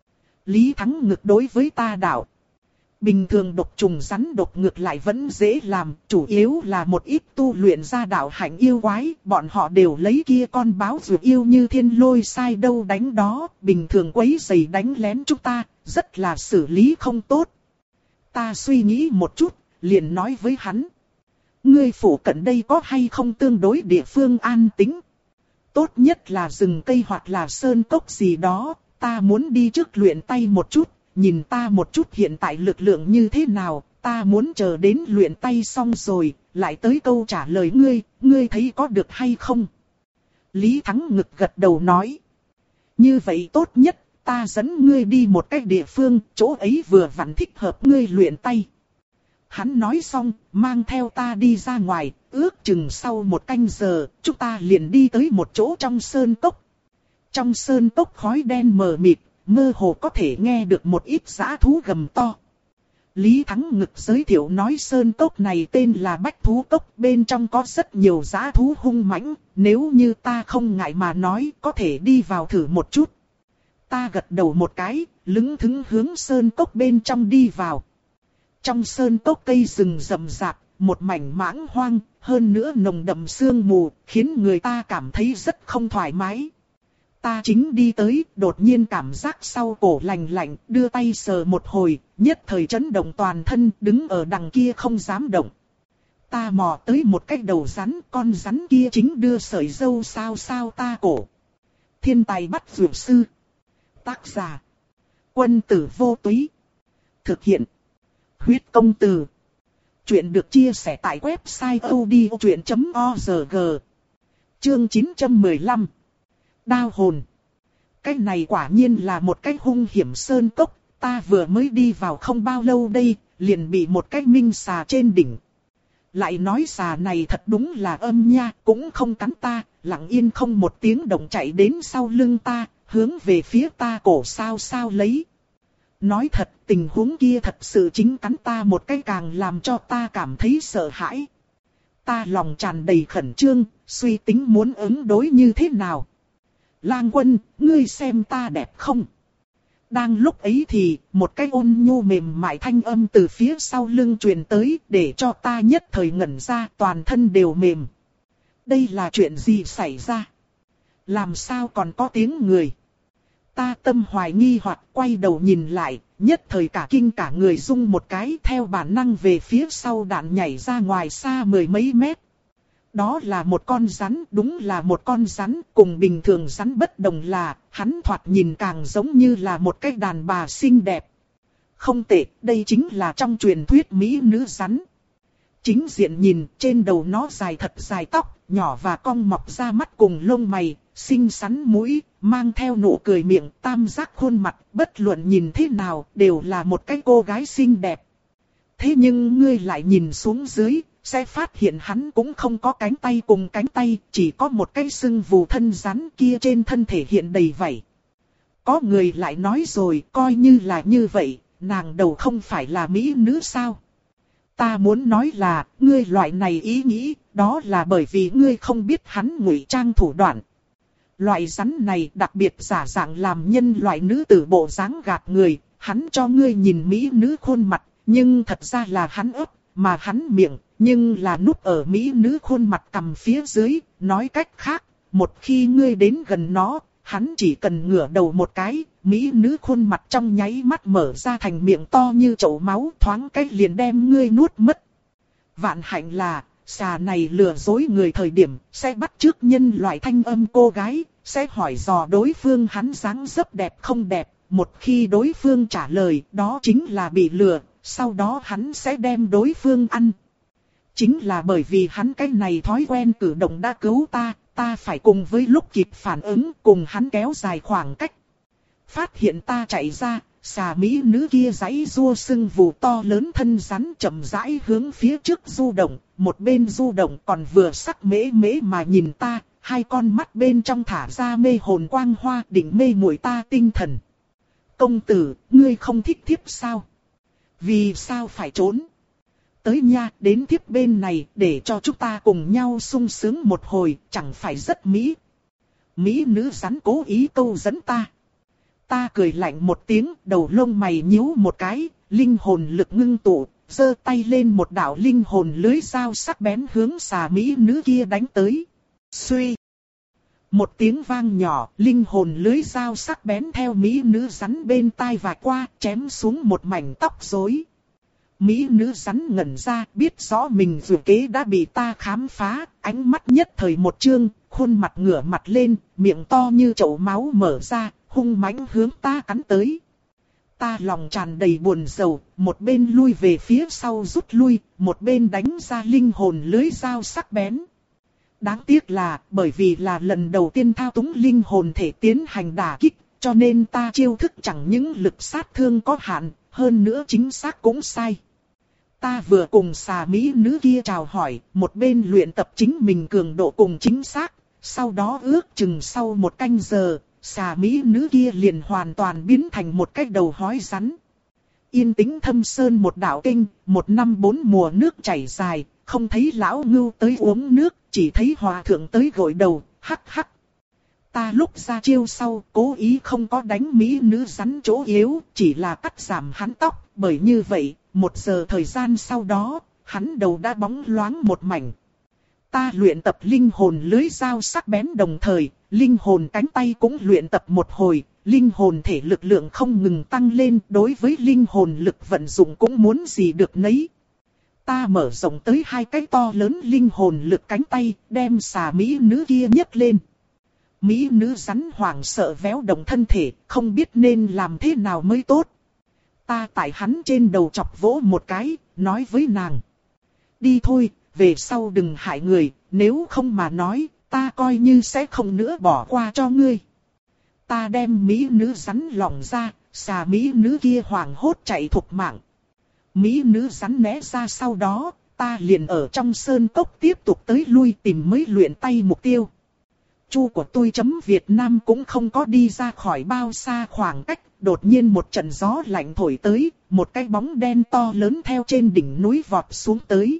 Lý Thắng Ngực đối với ta đạo. Bình thường độc trùng rắn độc ngược lại vẫn dễ làm, chủ yếu là một ít tu luyện ra đạo hạnh yêu quái, bọn họ đều lấy kia con báo ruột yêu như thiên lôi sai đâu đánh đó, bình thường quấy rầy đánh lén chúng ta, rất là xử lý không tốt. Ta suy nghĩ một chút, liền nói với hắn. Ngươi phủ cận đây có hay không tương đối địa phương an tĩnh? Tốt nhất là rừng cây hoặc là sơn cốc gì đó, ta muốn đi trước luyện tay một chút. Nhìn ta một chút hiện tại lực lượng như thế nào, ta muốn chờ đến luyện tay xong rồi, lại tới câu trả lời ngươi, ngươi thấy có được hay không? Lý Thắng Ngực gật đầu nói. Như vậy tốt nhất, ta dẫn ngươi đi một cái địa phương, chỗ ấy vừa vặn thích hợp ngươi luyện tay. Hắn nói xong, mang theo ta đi ra ngoài, ước chừng sau một canh giờ, chúng ta liền đi tới một chỗ trong sơn cốc. Trong sơn cốc khói đen mờ mịt. Mơ hồ có thể nghe được một ít dã thú gầm to. Lý Thắng Ngực giới thiệu nói sơn cốc này tên là Bách Thú Cốc, bên trong có rất nhiều dã thú hung mãnh, nếu như ta không ngại mà nói có thể đi vào thử một chút. Ta gật đầu một cái, lững thững hướng sơn cốc bên trong đi vào. Trong sơn cốc cây rừng rậm rạp, một mảnh mãng hoang, hơn nữa nồng đậm sương mù, khiến người ta cảm thấy rất không thoải mái. Ta chính đi tới, đột nhiên cảm giác sau cổ lạnh lạnh, đưa tay sờ một hồi, nhất thời chấn động toàn thân, đứng ở đằng kia không dám động. Ta mò tới một cái đầu rắn, con rắn kia chính đưa sợi râu sao sao ta cổ. Thiên tài bắt dược sư. Tác giả. Quân tử vô túy. Thực hiện. Huyết công từ. Chuyện được chia sẻ tại website odchuyện chấm org. Chương chín trăm mười lăm. Đao hồn. Cái này quả nhiên là một cái hung hiểm sơn cốc, ta vừa mới đi vào không bao lâu đây, liền bị một cái minh xà trên đỉnh. Lại nói xà này thật đúng là âm nha, cũng không cắn ta, lặng yên không một tiếng động chạy đến sau lưng ta, hướng về phía ta cổ sao sao lấy. Nói thật, tình huống kia thật sự chính cắn ta một cái càng làm cho ta cảm thấy sợ hãi. Ta lòng tràn đầy khẩn trương, suy tính muốn ứng đối như thế nào. Lang Quân, ngươi xem ta đẹp không? Đang lúc ấy thì, một cái ôn nhu mềm mại thanh âm từ phía sau lưng truyền tới, để cho ta nhất thời ngẩn ra, toàn thân đều mềm. Đây là chuyện gì xảy ra? Làm sao còn có tiếng người? Ta tâm hoài nghi hoặc quay đầu nhìn lại, nhất thời cả kinh cả người rung một cái, theo bản năng về phía sau đạn nhảy ra ngoài xa mười mấy mét. Đó là một con rắn, đúng là một con rắn, cùng bình thường rắn bất đồng là, hắn thoạt nhìn càng giống như là một cái đàn bà xinh đẹp. Không tệ, đây chính là trong truyền thuyết mỹ nữ rắn. Chính diện nhìn, trên đầu nó dài thật dài tóc, nhỏ và cong mọc ra mắt cùng lông mày, xinh xắn mũi, mang theo nụ cười miệng, tam giác khuôn mặt, bất luận nhìn thế nào, đều là một cái cô gái xinh đẹp. Thế nhưng ngươi lại nhìn xuống dưới, sẽ phát hiện hắn cũng không có cánh tay cùng cánh tay, chỉ có một cái sưng vù thân rắn kia trên thân thể hiện đầy vảy. Có người lại nói rồi, coi như là như vậy, nàng đầu không phải là mỹ nữ sao? Ta muốn nói là, ngươi loại này ý nghĩ, đó là bởi vì ngươi không biết hắn ngụy trang thủ đoạn. Loại rắn này đặc biệt giả dạng làm nhân loại nữ tử bộ dáng gạt người, hắn cho ngươi nhìn mỹ nữ khuôn mặt, nhưng thật ra là hắn ấp, mà hắn miệng, nhưng là núp ở mỹ nữ khuôn mặt cằm phía dưới, nói cách khác, một khi ngươi đến gần nó, hắn chỉ cần ngửa đầu một cái, mỹ nữ khuôn mặt trong nháy mắt mở ra thành miệng to như chậu máu, thoáng cách liền đem ngươi nuốt mất. Vạn hạnh là, xà này lừa dối người thời điểm, sẽ bắt chước nhân loại thanh âm cô gái, sẽ hỏi dò đối phương hắn dáng dấp đẹp không đẹp, một khi đối phương trả lời, đó chính là bị lừa, sau đó hắn sẽ đem đối phương ăn. Chính là bởi vì hắn cái này thói quen cử động đã cứu ta, ta phải cùng với lúc kịp phản ứng cùng hắn kéo dài khoảng cách. Phát hiện ta chạy ra, xà mỹ nữ kia giãy rua sưng vù to lớn thân rắn chậm rãi hướng phía trước du động, một bên du động còn vừa sắc mễ mễ mà nhìn ta, hai con mắt bên trong thả ra mê hồn quang hoa định mê muội ta tinh thần. Công tử, ngươi không thích thiếp sao? Vì sao phải trốn? Tới nha, đến thiếp bên này để cho chúng ta cùng nhau sung sướng một hồi, chẳng phải rất mỹ. Mỹ nữ rắn cố ý câu dẫn ta. Ta cười lạnh một tiếng, đầu lông mày nhíu một cái, linh hồn lực ngưng tụ, giơ tay lên một đạo linh hồn lưới dao sắc bén hướng xà mỹ nữ kia đánh tới. Xuy. Một tiếng vang nhỏ, linh hồn lưới dao sắc bén theo mỹ nữ rắn bên tai vạch qua, chém xuống một mảnh tóc rối. Mỹ nữ rắn ngẩn ra, biết rõ mình vừa kế đã bị ta khám phá, ánh mắt nhất thời một trương, khuôn mặt ngửa mặt lên, miệng to như chậu máu mở ra, hung mãnh hướng ta cắn tới. Ta lòng tràn đầy buồn rầu, một bên lui về phía sau rút lui, một bên đánh ra linh hồn lưới dao sắc bén. Đáng tiếc là, bởi vì là lần đầu tiên thao túng linh hồn thể tiến hành đả kích, cho nên ta chiêu thức chẳng những lực sát thương có hạn, hơn nữa chính xác cũng sai. Ta vừa cùng xà mỹ nữ kia chào hỏi, một bên luyện tập chính mình cường độ cùng chính xác, sau đó ước chừng sau một canh giờ, xà mỹ nữ kia liền hoàn toàn biến thành một cái đầu hói rắn. Yên tĩnh thâm sơn một đạo kinh, một năm bốn mùa nước chảy dài, không thấy lão ngưu tới uống nước, chỉ thấy hòa thượng tới gội đầu, hắc hắc. Ta lúc ra chiêu sau, cố ý không có đánh mỹ nữ rắn chỗ yếu, chỉ là cắt giảm hắn tóc, bởi như vậy, một giờ thời gian sau đó, hắn đầu đã bóng loáng một mảnh. Ta luyện tập linh hồn lưới dao sắc bén đồng thời, linh hồn cánh tay cũng luyện tập một hồi, linh hồn thể lực lượng không ngừng tăng lên, đối với linh hồn lực vận dụng cũng muốn gì được nấy. Ta mở rộng tới hai cái to lớn linh hồn lực cánh tay, đem xà mỹ nữ kia nhấc lên. Mỹ nữ rắn hoảng sợ véo động thân thể, không biết nên làm thế nào mới tốt. Ta tại hắn trên đầu chọc vỗ một cái, nói với nàng. Đi thôi, về sau đừng hại người, nếu không mà nói, ta coi như sẽ không nữa bỏ qua cho ngươi. Ta đem mỹ nữ rắn lỏng ra, xà mỹ nữ kia hoảng hốt chạy thục mạng. Mỹ nữ rắn né ra sau đó, ta liền ở trong sơn cốc tiếp tục tới lui tìm mới luyện tay mục tiêu. Chu của tôi chấm Việt Nam cũng không có đi ra khỏi bao xa khoảng cách, đột nhiên một trận gió lạnh thổi tới, một cái bóng đen to lớn theo trên đỉnh núi vọt xuống tới.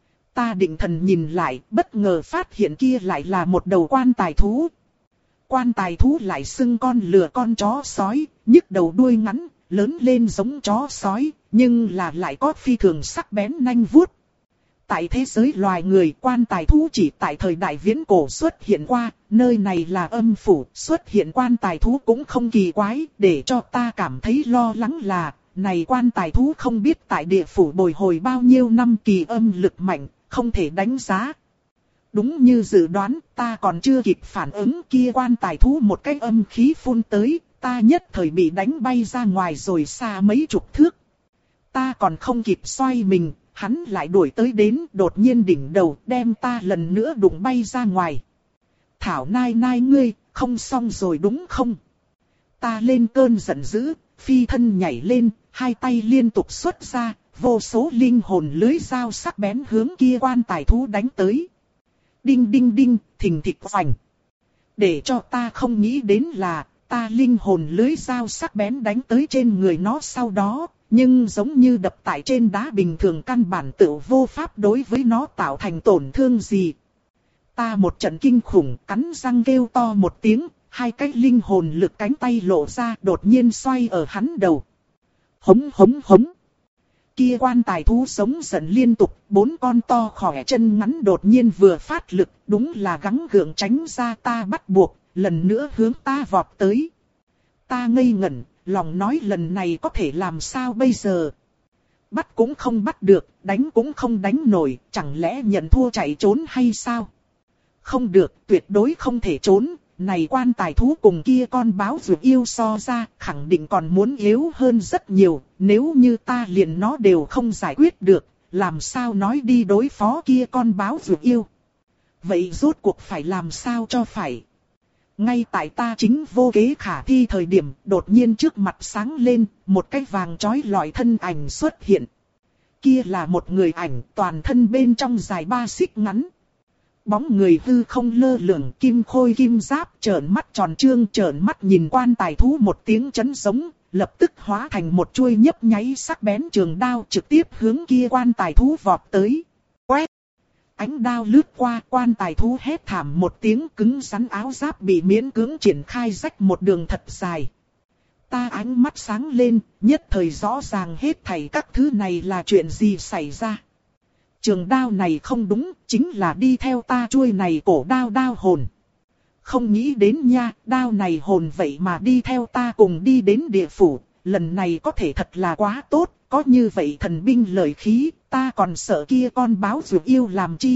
Ta định thần nhìn lại, bất ngờ phát hiện kia lại là một đầu quan tài thú. Quan tài thú lại xưng con lừa con chó sói, nhức đầu đuôi ngắn, lớn lên giống chó sói, nhưng là lại có phi thường sắc bén nanh vuốt. Tại thế giới loài người, quan tài thú chỉ tại thời đại viễn cổ xuất hiện qua, nơi này là âm phủ, xuất hiện quan tài thú cũng không kỳ quái, để cho ta cảm thấy lo lắng là, này quan tài thú không biết tại địa phủ bồi hồi bao nhiêu năm, kỳ âm lực mạnh, không thể đánh giá. Đúng như dự đoán, ta còn chưa kịp phản ứng, kia quan tài thú một cái âm khí phun tới, ta nhất thời bị đánh bay ra ngoài rồi xa mấy chục thước. Ta còn không kịp xoay mình, hắn lại đuổi tới đến, đột nhiên đỉnh đầu đem ta lần nữa đụng bay ra ngoài. Thảo nai nai ngươi, không xong rồi đúng không? Ta lên cơn giận dữ, phi thân nhảy lên, hai tay liên tục xuất ra, vô số linh hồn lưới dao sắc bén hướng kia quan tài thú đánh tới. Đinh đinh đinh, thình thịch vành. Để cho ta không nghĩ đến là, ta linh hồn lưới dao sắc bén đánh tới trên người nó sau đó, nhưng giống như đập tại trên đá bình thường, căn bản tự vô pháp đối với nó tạo thành tổn thương gì. Ta một trận kinh khủng, cắn răng kêu to một tiếng, hai cái linh hồn lực cánh tay lộ ra, đột nhiên xoay ở hắn đầu. Hống hống hống. Kia quan tài thú sống giận liên tục, bốn con to khỏe chân ngắn đột nhiên vừa phát lực, đúng là gắng gượng tránh ra ta bắt buộc, lần nữa hướng ta vọt tới. Ta ngây ngẩn, lòng nói lần này có thể làm sao bây giờ? Bắt cũng không bắt được, đánh cũng không đánh nổi, chẳng lẽ nhận thua chạy trốn hay sao? Không được, tuyệt đối không thể trốn. Này quan tài thú cùng kia con báo vượt yêu so ra, khẳng định còn muốn yếu hơn rất nhiều, nếu như ta liền nó đều không giải quyết được, làm sao nói đi đối phó kia con báo vượt yêu. Vậy rốt cuộc phải làm sao cho phải. Ngay tại ta chính vô kế khả thi thời điểm, đột nhiên trước mặt sáng lên, một cái vàng chói lọi thân ảnh xuất hiện. Kia là một người ảnh, toàn thân bên trong dài ba xích ngắn. Bóng người hư không lơ lửng, kim khôi kim giáp, trợn mắt tròn trương, trợn mắt nhìn quan tài thú một tiếng chấn giống, lập tức hóa thành một chuôi nhấp nháy sắc bén trường đao trực tiếp hướng kia quan tài thú vọt tới. Quét! Ánh đao lướt qua, quan tài thú hét thảm một tiếng, cứng rắn áo giáp bị miễn cưỡng triển khai rách một đường thật dài. Ta ánh mắt sáng lên, nhất thời rõ ràng hết thảy các thứ này là chuyện gì xảy ra. Trường đao này không đúng, chính là đi theo ta chuôi này cổ đao đao hồn. Không nghĩ đến nha, đao này hồn vậy mà đi theo ta cùng đi đến địa phủ, lần này có thể thật là quá tốt, có như vậy thần binh lợi khí, ta còn sợ kia con báo vượt yêu làm chi.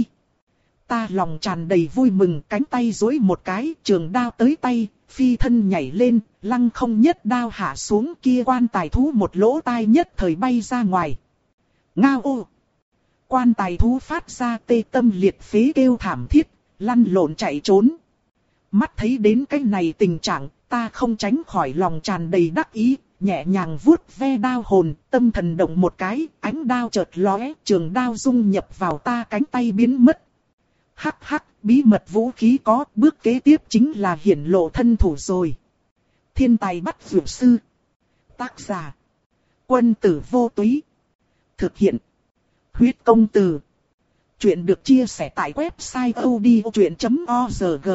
Ta lòng tràn đầy vui mừng, cánh tay duỗi một cái, trường đao tới tay, phi thân nhảy lên, lăng không nhất đao hạ xuống, kia quan tài thú một lỗ tai nhất thời bay ra ngoài. Ngao ô! Quan tài thú phát ra tê tâm liệt phế kêu thảm thiết, lăn lộn chạy trốn. Mắt thấy đến cái này tình trạng, ta không tránh khỏi lòng tràn đầy đắc ý, nhẹ nhàng vuốt ve đao hồn, tâm thần động một cái, ánh đao chợt lóe, trường đao dung nhập vào ta cánh tay biến mất. Hắc hắc, bí mật vũ khí có, bước kế tiếp chính là hiển lộ thân thủ rồi. Thiên tài bắt vượt sư. Tác giả: Quân tử vô túy. Thực hiện: Huyết công từ. Chuyện được chia sẻ tại website odchuyện chấm org.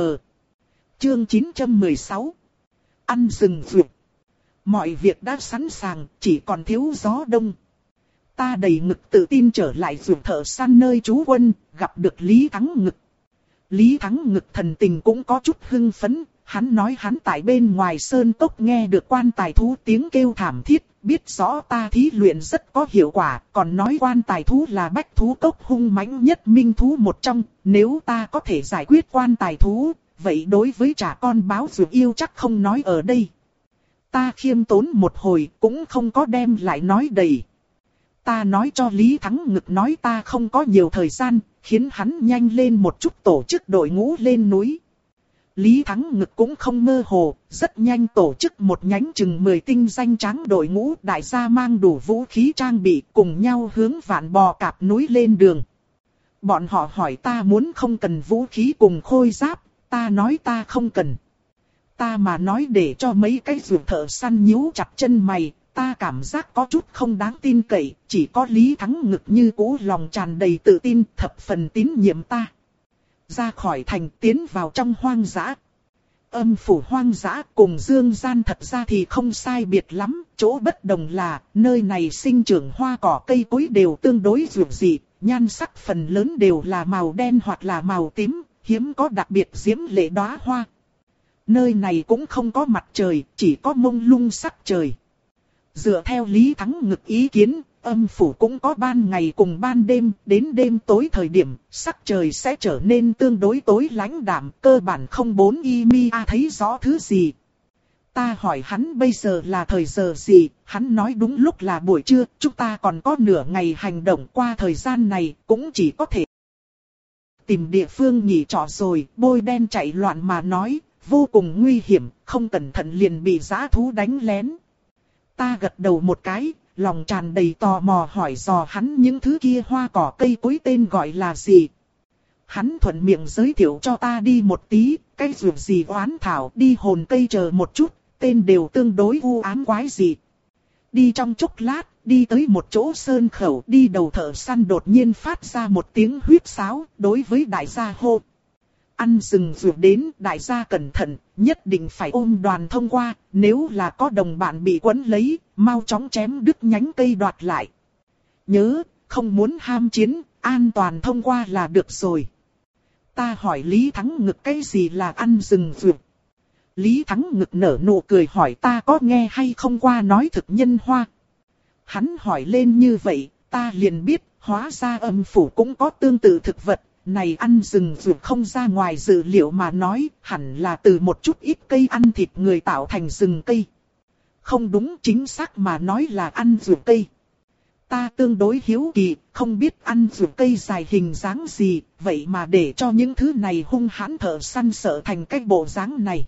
Chương chín trăm mười sáu. Ăn rừng vượt. Mọi việc đã sẵn sàng, chỉ còn thiếu gió đông. Ta đầy ngực tự tin trở lại vượt thợ săn nơi trú quân, gặp được Lý Thắng Ngực. Lý Thắng Ngực thần tình cũng có chút hưng phấn, hắn nói hắn tại bên ngoài sơn cốc nghe được quan tài thú tiếng kêu thảm thiết, biết rõ ta thí luyện rất có hiệu quả, còn nói quan tài thú là bách thú cốc hung mãnh nhất minh thú một trong, nếu ta có thể giải quyết quan tài thú, vậy đối với trả con báo vượt yêu chắc không nói ở đây. Ta khiêm tốn một hồi cũng không có đem lại nói đầy. Ta nói cho Lý Thắng Ngực nói ta không có nhiều thời gian, khiến hắn nhanh lên một chút tổ chức đội ngũ lên núi. Lý Thắng Ngực cũng không mơ hồ, rất nhanh tổ chức một nhánh chừng mười tinh danh tráng đội ngũ, đại gia mang đủ vũ khí trang bị cùng nhau hướng Vạn Bò Cạp núi lên đường. Bọn họ hỏi ta muốn không cần vũ khí cùng khôi giáp, ta nói ta không cần. Ta mà nói để cho mấy cái ruột thợ săn nhíu chặt chân mày, ta cảm giác có chút không đáng tin cậy, chỉ có Lý Thắng Ngực như cũ lòng tràn đầy tự tin, thập phần tín nhiệm ta. Ra khỏi thành tiến vào trong hoang dã. Âm phủ hoang dã cùng dương gian thật ra thì không sai biệt lắm, chỗ bất đồng là nơi này sinh trưởng hoa cỏ cây cối đều tương đối dịu dị, nhan sắc phần lớn đều là màu đen hoặc là màu tím, hiếm có đặc biệt diễm lệ đóa hoa. Nơi này cũng không có mặt trời, chỉ có mông lung sắc trời. Dựa theo Lý Thắng Ngực ý kiến, âm phủ cũng có ban ngày cùng ban đêm, đến đêm tối thời điểm, sắc trời sẽ trở nên tương đối tối lãnh đạm, cơ bản không bốn y mi a thấy rõ thứ gì. Ta hỏi hắn bây giờ là thời giờ gì, hắn nói đúng lúc là buổi trưa, chúng ta còn có nửa ngày hành động, qua thời gian này, cũng chỉ có thể tìm địa phương nghỉ trọ rồi. Bôi đen chạy loạn mà nói, vô cùng nguy hiểm, không cẩn thận liền bị dã thú đánh lén. Ta gật đầu một cái, lòng tràn đầy tò mò hỏi dò hắn những thứ kia hoa cỏ cây cối tên gọi là gì. Hắn thuận miệng giới thiệu cho ta đi một tí, cái ruột gì oán thảo, đi hồn cây chờ một chút, tên đều tương đối u ám quái dị. Đi trong chốc lát, đi tới một chỗ sơn khẩu, đi đầu thợ săn đột nhiên phát ra một tiếng huýt sáo, đối với đại gia hô. Ăn rừng ruột đến, đại gia cẩn thận, nhất định phải ôm đoàn thông qua, nếu là có đồng bạn bị quấn lấy, mau chóng chém đứt nhánh cây đoạt lại. Nhớ, không muốn ham chiến, an toàn thông qua là được rồi. Ta hỏi Lý Thắng Ngực cái gì là ăn rừng ruột. Lý Thắng Ngực nở nụ cười hỏi ta có nghe hay không qua nói thực nhân hoa. Hắn hỏi lên như vậy, ta liền biết, hóa ra âm phủ cũng có tương tự thực vật. Này ăn rừng ruột không ra ngoài dự liệu mà nói, hẳn là từ một chút ít cây ăn thịt người tạo thành rừng cây. Không đúng, chính xác mà nói là ăn ruột cây. Ta tương đối hiếu kỳ, không biết ăn ruột cây dài hình dáng gì, vậy mà để cho những thứ này hung hãn thợ săn sợ thành cái bộ dáng này.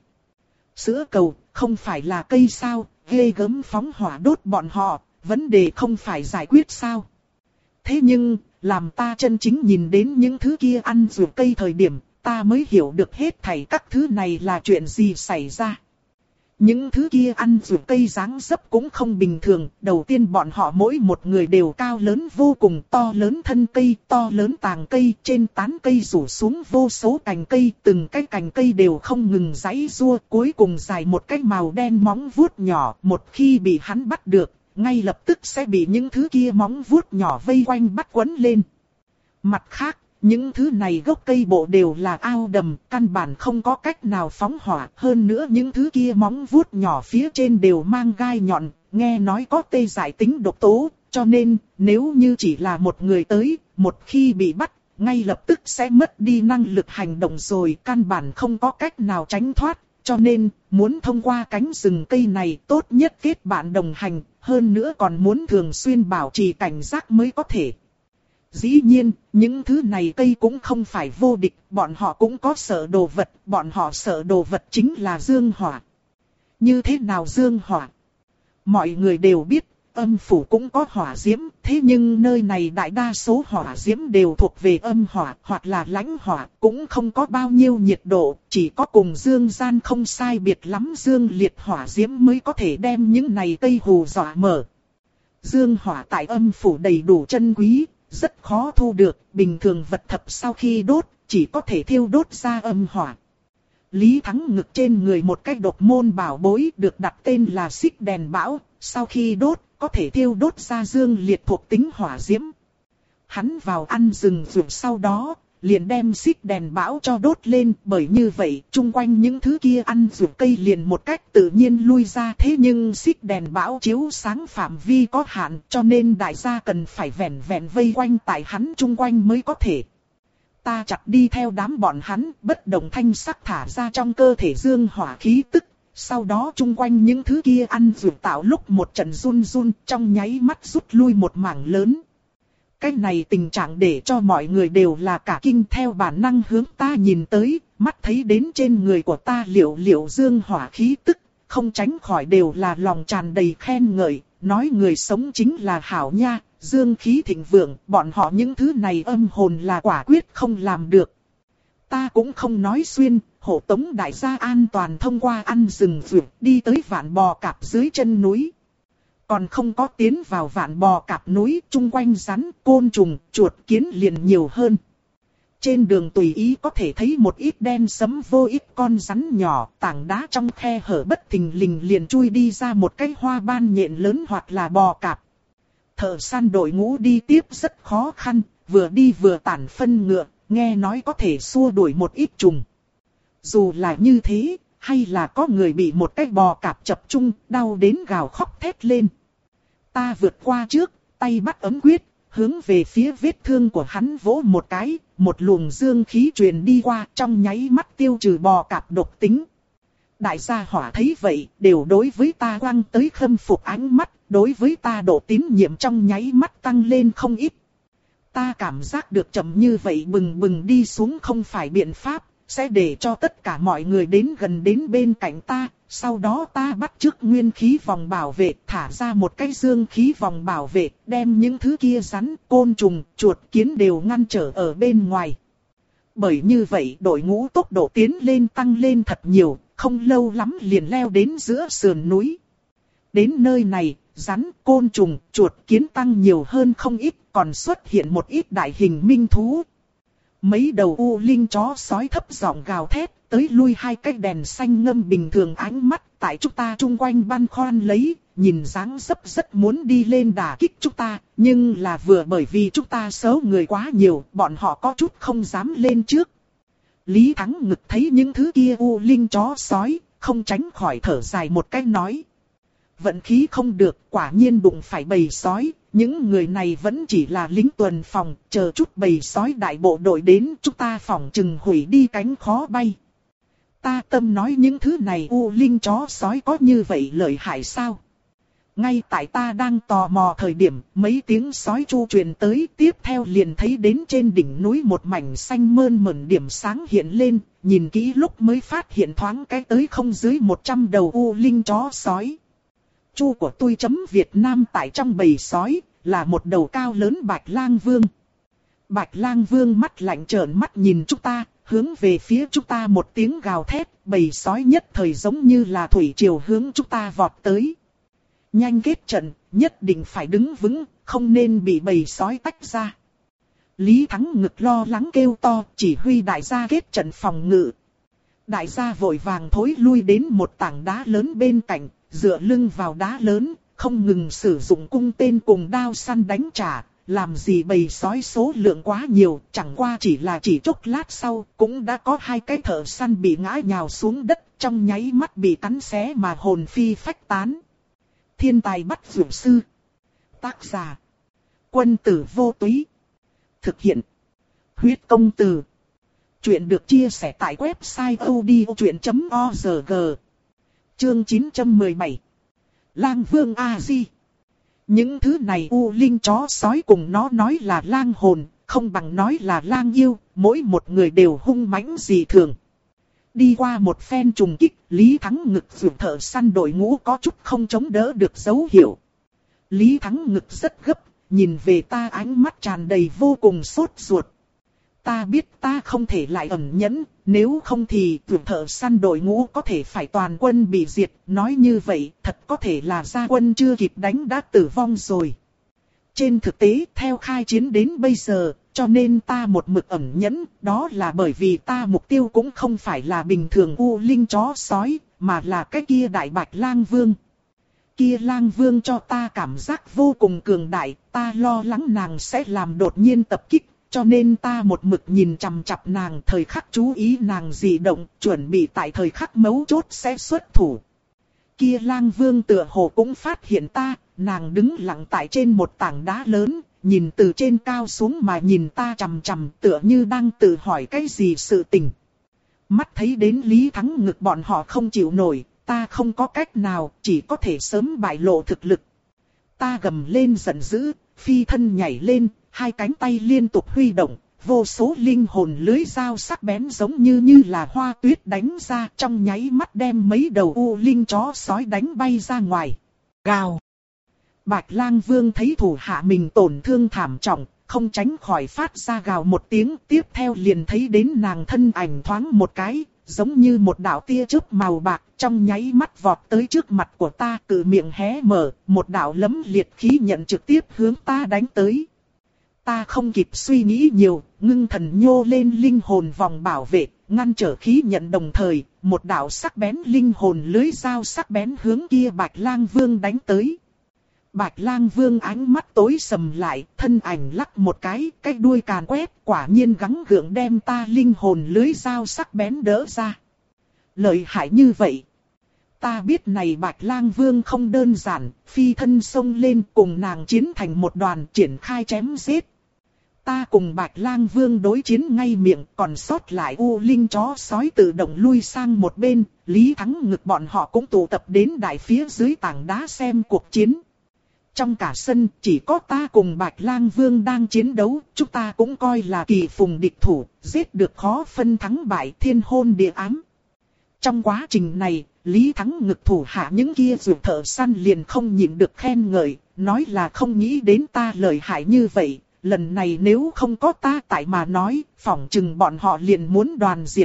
Sữa cầu, không phải là cây sao, ghê gớm phóng hỏa đốt bọn họ, vấn đề không phải giải quyết sao. Thế nhưng, làm ta chân chính nhìn đến những thứ kia ăn ruột cây thời điểm, ta mới hiểu được hết thảy các thứ này là chuyện gì xảy ra. Những thứ kia ăn ruột cây dáng dấp cũng không bình thường, đầu tiên bọn họ mỗi một người đều cao lớn vô cùng, to lớn thân cây, to lớn tàng cây, trên tán cây rủ xuống vô số cành cây, từng cái cành cây đều không ngừng giãy giụa, cuối cùng dài một cái màu đen móng vuốt nhỏ, một khi bị hắn bắt được, ngay lập tức sẽ bị những thứ kia móng vuốt nhỏ vây quanh bắt quấn lên. Mặt khác, những thứ này gốc cây bộ đều là ao đầm, căn bản không có cách nào phóng hỏa. Hơn nữa những thứ kia móng vuốt nhỏ phía trên đều mang gai nhọn, nghe nói có tê giải tính độc tố, cho nên nếu như chỉ là một người tới, một khi bị bắt, ngay lập tức sẽ mất đi năng lực hành động rồi, căn bản không có cách nào tránh thoát. Cho nên, muốn thông qua cánh rừng cây này tốt nhất kết bạn đồng hành, hơn nữa còn muốn thường xuyên bảo trì cảnh giác mới có thể. Dĩ nhiên, những thứ này cây cũng không phải vô địch, bọn họ cũng có sợ đồ vật, bọn họ sợ đồ vật chính là dương hỏa. Như thế nào dương hỏa? Mọi người đều biết, âm phủ cũng có hỏa diễm, thế nhưng nơi này đại đa số hỏa diễm đều thuộc về âm hỏa hoặc là lãnh hỏa, cũng không có bao nhiêu nhiệt độ, chỉ có cùng dương gian không sai biệt lắm dương liệt hỏa diễm mới có thể đem những này cây hù dọa mở. Dương hỏa tại âm phủ đầy đủ chân quý, rất khó thu được, bình thường vật thập sau khi đốt, chỉ có thể thiêu đốt ra âm hỏa. Lý Thắng Ngực trên người một cái độc môn bảo bối được đặt tên là xích đèn bão, sau khi đốt, có thể thiêu đốt ra dương liệt thuộc tính hỏa diễm. Hắn vào ăn rừng ruột sau đó, liền đem xích đèn bão cho đốt lên, bởi như vậy, chung quanh những thứ kia ăn ruột cây liền một cách tự nhiên lui ra. Thế nhưng xích đèn bão chiếu sáng phạm vi có hạn, cho nên đại gia cần phải vẹn vẹn vây quanh tại hắn chung quanh mới có thể. Ta chặt đi theo đám bọn hắn, bất động thanh sắc thả ra trong cơ thể dương hỏa khí tức. Sau đó chung quanh những thứ kia ăn ruột tạo lúc một trận run run, trong nháy mắt rút lui một mảng lớn. Cái này tình trạng để cho mọi người đều là cả kinh, theo bản năng hướng ta nhìn tới, mắt thấy đến trên người của ta liệu liệu dương hỏa khí tức, không tránh khỏi đều là lòng tràn đầy khen ngợi, nói người sống chính là hảo nha, dương khí thịnh vượng, bọn họ những thứ này âm hồn là quả quyết không làm được. Ta cũng không nói xuyên, hộ tống đại gia an toàn thông qua ăn rừng ruột, đi tới vạn bò cạp dưới chân núi. Còn không có tiến vào vạn bò cạp núi, chung quanh rắn, côn trùng, chuột kiến liền nhiều hơn. Trên đường tùy ý có thể thấy một ít đen sẫm vô ích con rắn nhỏ, tảng đá trong khe hở bất thình lình liền chui đi ra một cái hoa ban nhện lớn hoặc là bò cạp. Thợ săn đội ngũ đi tiếp rất khó khăn, vừa đi vừa tản phân ngựa, nghe nói có thể xua đuổi một ít trùng. Dù là như thế, hay là có người bị một cái bò cạp chập chung, đau đến gào khóc thét lên. Ta vượt qua trước, tay bắt ấm quyết, hướng về phía vết thương của hắn vỗ một cái, một luồng dương khí truyền đi qua, trong nháy mắt tiêu trừ bò cạp độc tính. Đại gia hỏa thấy vậy, đều đối với ta quăng tới khâm phục ánh mắt, đối với ta độ tín nhiệm trong nháy mắt tăng lên không ít. Ta cảm giác được chậm như vậy bừng bừng đi xuống không phải biện pháp, sẽ để cho tất cả mọi người đến gần đến bên cạnh ta, sau đó ta bắt chước nguyên khí vòng bảo vệ, thả ra một cái dương khí vòng bảo vệ, đem những thứ kia rắn, côn trùng, chuột kiến đều ngăn trở ở bên ngoài. Bởi như vậy đội ngũ tốc độ tiến lên tăng lên thật nhiều, không lâu lắm liền leo đến giữa sườn núi. Đến nơi này, rắn, côn trùng, chuột kiến tăng nhiều hơn không ít, còn xuất hiện một ít đại hình minh thú. Mấy đầu u linh chó sói thấp giọng gào thét, tới lui hai cái đèn xanh ngâm bình thường ánh mắt tại chúng ta chung quanh băn khoăn lấy, nhìn dáng dấp rất muốn đi lên đả kích chúng ta, nhưng là vừa bởi vì chúng ta số người quá nhiều, bọn họ có chút không dám lên trước. Lý Thắng Ngực thấy những thứ kia u linh chó sói, không tránh khỏi thở dài một cái nói. Vận khí không được, quả nhiên đụng phải bầy sói, những người này vẫn chỉ là lính tuần phòng, chờ chút bầy sói đại bộ đội đến chúng ta phòng chừng hủy đi cánh khó bay. Ta tâm nói những thứ này u linh chó sói có như vậy lợi hại sao? Ngay tại ta đang tò mò thời điểm, mấy tiếng sói chu truyền tới, tiếp theo liền thấy đến trên đỉnh núi một mảnh xanh mơn mởn điểm sáng hiện lên, nhìn kỹ lúc mới phát hiện thoáng cái tới không dưới một trăm đầu u linh chó sói. Chu của tôi chấm Việt Nam tại trong bầy sói, là một đầu cao lớn Bạch Lang Vương. Bạch Lang Vương mắt lạnh trợn mắt nhìn chúng ta, hướng về phía chúng ta một tiếng gào thét, bầy sói nhất thời giống như là thủy triều hướng chúng ta vọt tới. Nhanh kết trận, nhất định phải đứng vững, không nên bị bầy sói tách ra. Lý Thắng Ngực lo lắng kêu to, chỉ huy đại gia kết trận phòng ngự. Đại gia vội vàng thối lui đến một tảng đá lớn bên cạnh, dựa lưng vào đá lớn, không ngừng sử dụng cung tên cùng đao săn đánh trả, làm gì bầy sói số lượng quá nhiều, chẳng qua chỉ là chỉ chốc lát sau, cũng đã có hai cái thợ săn bị ngã nhào xuống đất, trong nháy mắt bị cắn xé mà hồn phi phách tán. Thiên tài bắt dụ sư. Tác giả: Quân tử vô túy. Thực hiện: Huyết công từ. Chuyện được chia sẻ tại website odchuyện chấm org. Chương chín trăm mười bảy. Lang Vương A Di. Những thứ này u linh chó sói cùng nó nói là lang hồn, không bằng nói là lang yêu, mỗi một người đều hung mãnh dị thường. Đi qua một phen trùng kích, Lý Thắng Ngực vượt thợ săn đội ngũ có chút không chống đỡ được dấu hiệu. Lý Thắng Ngực rất gấp, nhìn về ta ánh mắt tràn đầy vô cùng sốt ruột. Ta biết ta không thể lại ẩn nhẫn, nếu không thì vượt thợ săn đội ngũ có thể phải toàn quân bị diệt. Nói như vậy, thật có thể là gia quân chưa kịp đánh đã tử vong rồi. Trên thực tế, theo khai chiến đến bây giờ, cho nên ta một mực ẩn nhẫn, đó là bởi vì ta mục tiêu cũng không phải là bình thường u linh chó sói, mà là cái kia đại Bạch Lang Vương. Kia Lang Vương cho ta cảm giác vô cùng cường đại, ta lo lắng nàng sẽ làm đột nhiên tập kích, cho nên ta một mực nhìn chằm chằm nàng, thời khắc chú ý nàng dị động, chuẩn bị tại thời khắc mấu chốt sẽ xuất thủ. Kia Lang Vương tựa hồ cũng phát hiện ta, nàng đứng lặng tại trên một tảng đá lớn, nhìn từ trên cao xuống mà nhìn ta chằm chằm, tựa như đang tự hỏi cái gì sự tình. Mắt thấy đến Lý Thắng Ngực bọn họ không chịu nổi, ta không có cách nào, chỉ có thể sớm bại lộ thực lực. Ta gầm lên giận dữ, phi thân nhảy lên, hai cánh tay liên tục huy động, vô số linh hồn lưới dao sắc bén giống như như là hoa tuyết đánh ra, trong nháy mắt đem mấy đầu u linh chó sói đánh bay ra ngoài. Gào! Bạch Lang Vương thấy thủ hạ mình tổn thương thảm trọng, không tránh khỏi phát ra gào một tiếng, tiếp theo liền thấy đến nàng thân ảnh thoáng một cái, giống như một đạo tia chớp màu bạc, trong nháy mắt vọt tới trước mặt của ta, cự miệng hé mở, một đạo lấm liệt khí nhận trực tiếp hướng ta đánh tới. Ta không kịp suy nghĩ nhiều, ngưng thần nhô lên linh hồn vòng bảo vệ, ngăn trở khí nhận đồng thời, một đạo sắc bén linh hồn lưới dao sắc bén hướng kia Bạch Lang Vương đánh tới. Bạch Lang Vương ánh mắt tối sầm lại, thân ảnh lắc một cái, cái đuôi càn quét, quả nhiên gắng gượng đem ta linh hồn lưới dao sắc bén đỡ ra. Lợi hại như vậy. Ta biết này Bạch Lang Vương không đơn giản, phi thân xông lên cùng nàng chiến thành một đoàn triển khai chém giết. Ta cùng Bạch Lang Vương đối chiến ngay miệng, còn sót lại U Linh chó sói tự động lui sang một bên, Lý Thắng Ngực bọn họ cũng tụ tập đến đại phía dưới tảng đá xem cuộc chiến. Trong cả sân chỉ có ta cùng Bạch Lang Vương đang chiến đấu, chúng ta cũng coi là kỳ phùng địch thủ, giết được khó phân thắng bại, thiên hôn địa ám. Trong quá trình này, Lý Thắng Ngực thủ hạ những kia dù thợ săn liền không nhịn được khen ngợi, nói là không nghĩ đến ta lợi hại như vậy, lần này nếu không có ta tại mà nói, phỏng chừng bọn họ liền muốn đoàn diệt.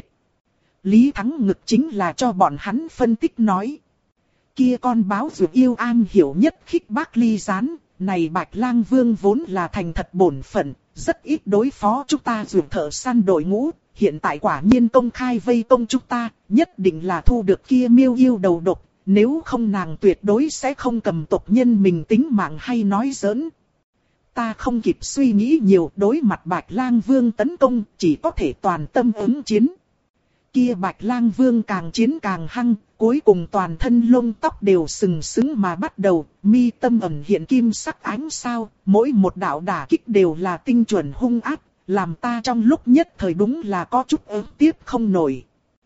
Lý Thắng Ngực chính là cho bọn hắn phân tích nói. Kia con báo dù yêu an hiểu nhất khích bác ly gián, này Bạch Lang Vương vốn là thành thật bổn phận, rất ít đối phó chúng ta dù thợ săn đội ngũ, hiện tại quả nhiên công khai vây công chúng ta, nhất định là thu được kia miêu yêu đầu độc, nếu không nàng tuyệt đối sẽ không cầm tộc nhân mình tính mạng hay nói giỡn. Ta không kịp suy nghĩ nhiều, đối mặt Bạch Lang Vương tấn công, chỉ có thể toàn tâm ứng chiến. Kia Bạch Lang Vương càng chiến càng hăng, cuối cùng toàn thân lông tóc đều sừng sững mà bắt đầu, mi tâm ẩn hiện kim sắc ánh sao, mỗi một đạo đả kích đều là tinh chuẩn hung ác, làm ta trong lúc nhất thời đúng là có chút ớn tiếp không nổi.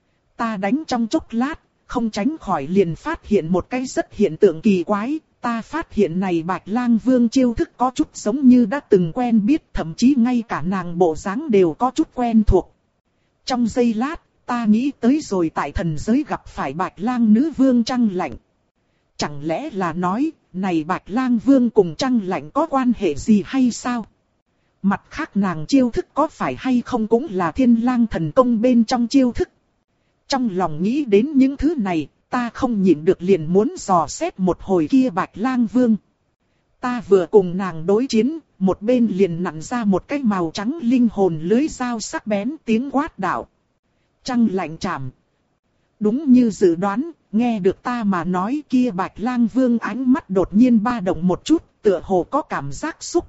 Ta đánh trong chốc lát, không tránh khỏi liền phát hiện một cái rất hiện tượng kỳ quái. Ta phát hiện này Bạch Lang Vương chiêu thức có chút giống như đã từng quen biết, thậm chí ngay cả nàng bộ dáng đều có chút quen thuộc. Trong giây lát, ta nghĩ tới rồi tại thần giới gặp phải Bạch Lang nữ vương Trăng Lạnh. Chẳng lẽ là nói, này Bạch Lang Vương cùng Trăng Lạnh có quan hệ gì hay sao? Mặt khác nàng chiêu thức có phải hay không cũng là Thiên Lang thần công bên trong chiêu thức. Trong lòng nghĩ đến những thứ này, ta không nhịn được liền muốn dò xét một hồi kia Bạch Lang Vương. Ta vừa cùng nàng đối chiến, một bên liền nặn ra một cái màu trắng linh hồn lưới dao sắc bén tiếng quát đạo. Trăng Lạnh chạm. Đúng như dự đoán, nghe được ta mà nói kia Bạch Lang Vương ánh mắt đột nhiên ba động một chút, tựa hồ có cảm giác xúc.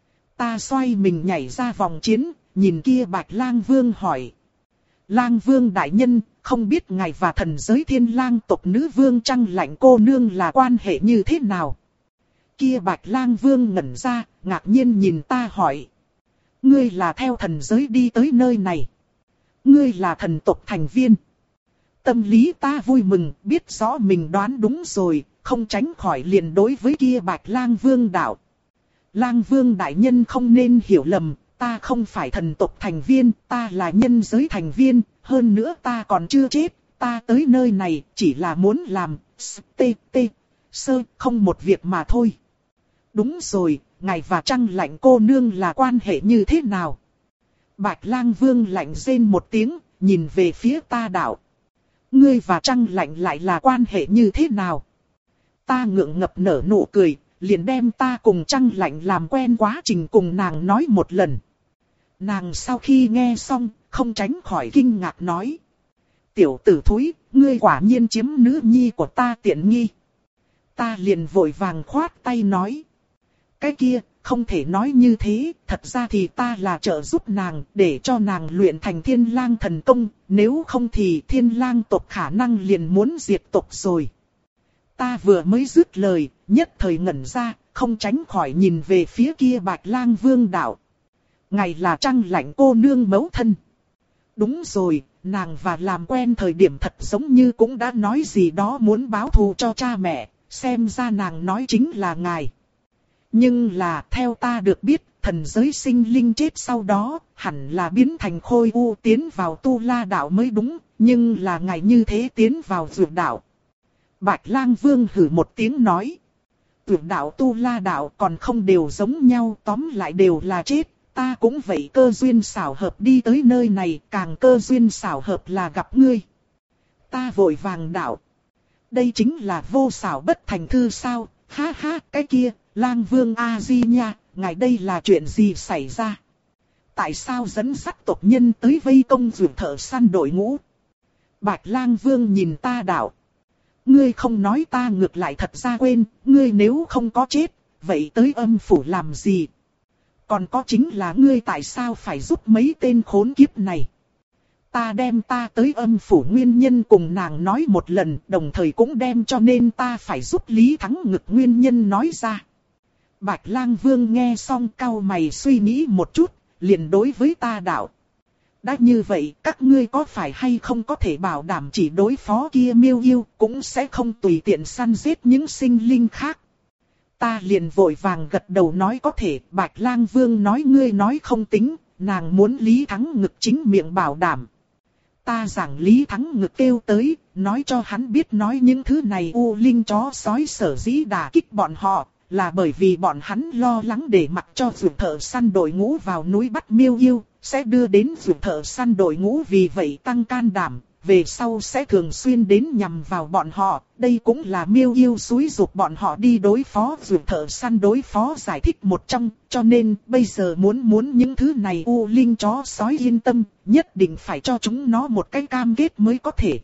Ta xoay mình nhảy ra vòng chiến, nhìn kia Bạch Lang Vương hỏi. Lang Vương đại nhân, không biết ngài và thần giới Thiên Lang tộc nữ vương Trăng Lạnh cô nương là quan hệ như thế nào? Kia Bạch Lang Vương ngẩn ra, ngạc nhiên nhìn ta hỏi. Ngươi là theo thần giới đi tới nơi này. Ngươi là thần tộc thành viên. Tâm lý ta vui mừng, biết rõ mình đoán đúng rồi, không tránh khỏi liền đối với kia Bạch Lang Vương đạo. Lang Vương đại nhân không nên hiểu lầm, ta không phải thần tộc thành viên, ta là nhân giới thành viên, hơn nữa ta còn chưa chết, ta tới nơi này chỉ là muốn làm, tê tê, sơ, không một việc mà thôi. Đúng rồi, ngài và Trăng Lạnh cô nương là quan hệ như thế nào? Bạch Lang Vương lạnh rên một tiếng, nhìn về phía ta đạo. Ngươi và Trăng Lạnh lại là quan hệ như thế nào? Ta ngượng ngập nở nụ cười, liền đem ta cùng Trăng Lạnh làm quen quá trình cùng nàng nói một lần. Nàng sau khi nghe xong, không tránh khỏi kinh ngạc nói. Tiểu tử thúi, ngươi quả nhiên chiếm nữ nhi của ta tiện nghi. Ta liền vội vàng khoát tay nói. Cái kia, không thể nói như thế, thật ra thì ta là trợ giúp nàng, để cho nàng luyện thành Thiên Lang thần công, nếu không thì Thiên Lang tộc khả năng liền muốn diệt tộc rồi. Ta vừa mới dứt lời, nhất thời ngẩn ra, không tránh khỏi nhìn về phía kia Bạch Lang Vương đạo. Ngài là Trăng Lạnh cô nương mẫu thân. Đúng rồi, nàng và làm quen thời điểm thật giống như cũng đã nói gì đó muốn báo thù cho cha mẹ, xem ra nàng nói chính là ngài. Nhưng là theo ta được biết, thần giới sinh linh chết sau đó, hẳn là biến thành khôi u tiến vào tu la đạo mới đúng, nhưng là ngài như thế tiến vào dược đạo. Bạch Lang Vương hử một tiếng nói. Dược đạo tu la đạo còn không đều giống nhau, tóm lại đều là chết. Ta cũng vậy, cơ duyên xảo hợp đi tới nơi này, càng cơ duyên xảo hợp là gặp ngươi. Ta vội vàng đạo. Đây chính là vô xảo bất thành thư sao, ha ha, cái kia, Lang Vương A-di nha, ngài đây là chuyện gì xảy ra? Tại sao dẫn dắt tộc nhân tới vây công ruột thợ săn đội ngũ? Bạch Lang Vương nhìn ta đạo. Ngươi không nói ta ngược lại thật ra quên, ngươi nếu không có chết, vậy tới âm phủ làm gì? Còn có chính là ngươi tại sao phải giúp mấy tên khốn kiếp này? Ta đem ta tới âm phủ nguyên nhân cùng nàng nói một lần, đồng thời cũng đem cho nên ta phải giúp Lý Thắng Ngực nguyên nhân nói ra. Bạch Lang Vương nghe xong cau mày suy nghĩ một chút, liền đối với ta đạo. Đã như vậy, các ngươi có phải hay không có thể bảo đảm chỉ đối phó kia miêu yêu, cũng sẽ không tùy tiện săn giết những sinh linh khác? Ta liền vội vàng gật đầu nói có thể. Bạch Lang Vương nói ngươi nói không tính, nàng muốn Lý Thắng Ngực chính miệng bảo đảm. Ta giảng Lý Thắng Ngực kêu tới, nói cho hắn biết nói những thứ này u linh chó sói sở dĩ đả kích bọn họ, là bởi vì bọn hắn lo lắng để mặc cho ruột thợ săn đội ngũ vào núi bắt miêu yêu, sẽ đưa đến ruột thợ săn đội ngũ vì vậy tăng can đảm, về sau sẽ thường xuyên đến nhằm vào bọn họ. Đây cũng là miêu yêu xúi giục bọn họ đi đối phó ruột thợ săn đối phó giải thích một trong, cho nên bây giờ muốn muốn những thứ này u linh chó sói yên tâm, nhất định phải cho chúng nó một cái cam kết mới có thể.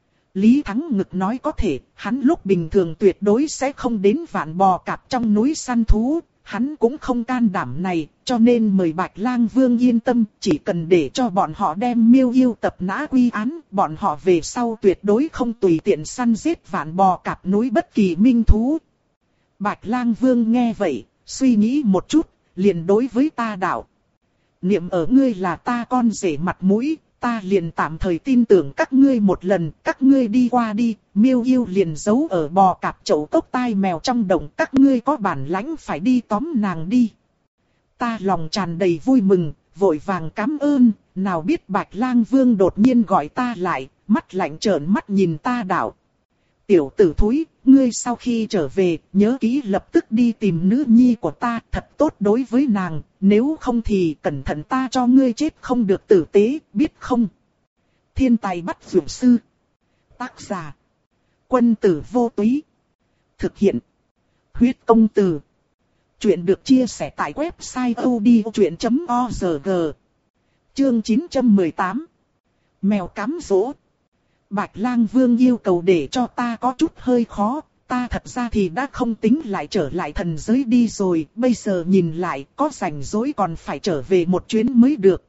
Lý Thắng Ngực nói có thể, hắn lúc bình thường tuyệt đối sẽ không đến vạn bò cạp trong núi săn thú, hắn cũng không can đảm này, cho nên mời Bạch Lang Vương yên tâm, chỉ cần để cho bọn họ đem miêu yêu tập nã quy án, bọn họ về sau tuyệt đối không tùy tiện săn giết vạn bò cạp núi bất kỳ minh thú. Bạch Lang Vương nghe vậy, suy nghĩ một chút, liền đối với ta đạo. Niệm ở ngươi là ta con rể mặt mũi, ta liền tạm thời tin tưởng các ngươi một lần, các ngươi đi qua đi, miêu yêu liền giấu ở bò cạp chậu cốc tai mèo trong đồng, các ngươi có bản lãnh phải đi tóm nàng đi. Ta lòng tràn đầy vui mừng, vội vàng cảm ơn, nào biết Bạch Lang Vương đột nhiên gọi ta lại, mắt lạnh trợn mắt nhìn ta đạo. Tiểu tử thúi, ngươi sau khi trở về, nhớ kỹ lập tức đi tìm nữ nhi của ta, thật tốt đối với nàng, nếu không thì cẩn thận ta cho ngươi chết không được tử tế, biết không? Thiên tài bắt dược sư. Tác giả. Quân tử vô túy. Thực hiện. Huyết công từ. Chuyện được chia sẻ tại website odchuyện chấm org. Chương chín trăm mười tám. Mèo cám dỗ. Bạch Lang Vương yêu cầu để cho ta có chút hơi khó, ta thật ra thì đã không tính lại trở lại thần giới đi rồi, bây giờ nhìn lại có rảnh rỗi còn phải trở về một chuyến mới được.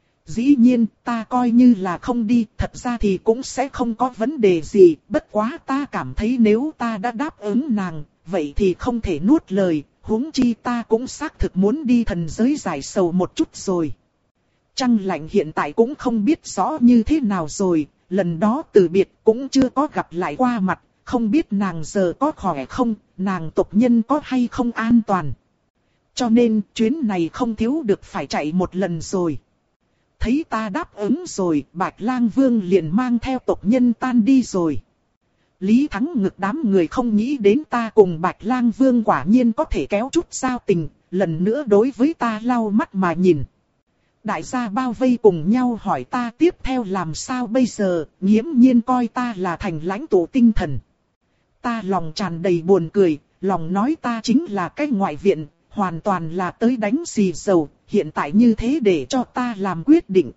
Dĩ nhiên ta coi như là không đi, thật ra thì cũng sẽ không có vấn đề gì, bất quá ta cảm thấy nếu ta đã đáp ứng nàng, vậy thì không thể nuốt lời, huống chi ta cũng xác thực muốn đi thần giới giải sầu một chút rồi. Trăng lạnh hiện tại cũng không biết rõ như thế nào rồi. Lần đó từ biệt cũng chưa có gặp lại qua mặt, không biết nàng giờ có khỏe không, nàng tộc nhân có hay không an toàn. Cho nên chuyến này không thiếu được phải chạy một lần rồi. Thấy ta đáp ứng rồi, Bạch Lang Vương liền mang theo tộc nhân tan đi rồi. Lý Thắng Ngực đám người không nghĩ đến ta cùng Bạch Lang Vương quả nhiên có thể kéo chút giao tình, lần nữa đối với ta lau mắt mà nhìn. Đại gia bao vây cùng nhau hỏi ta tiếp theo làm sao bây giờ, nghiễm nhiên coi ta là thành lãnh tụ tinh thần. Ta lòng tràn đầy buồn cười, lòng nói ta chính là cái ngoại viện, hoàn toàn là tới đánh xì dầu, hiện tại như thế để cho ta làm quyết định.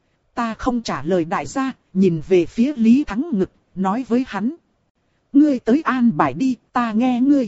Ta không trả lời đại gia, nhìn về phía Lý Thắng Ngực, nói với hắn. Ngươi tới an bài đi, ta nghe ngươi.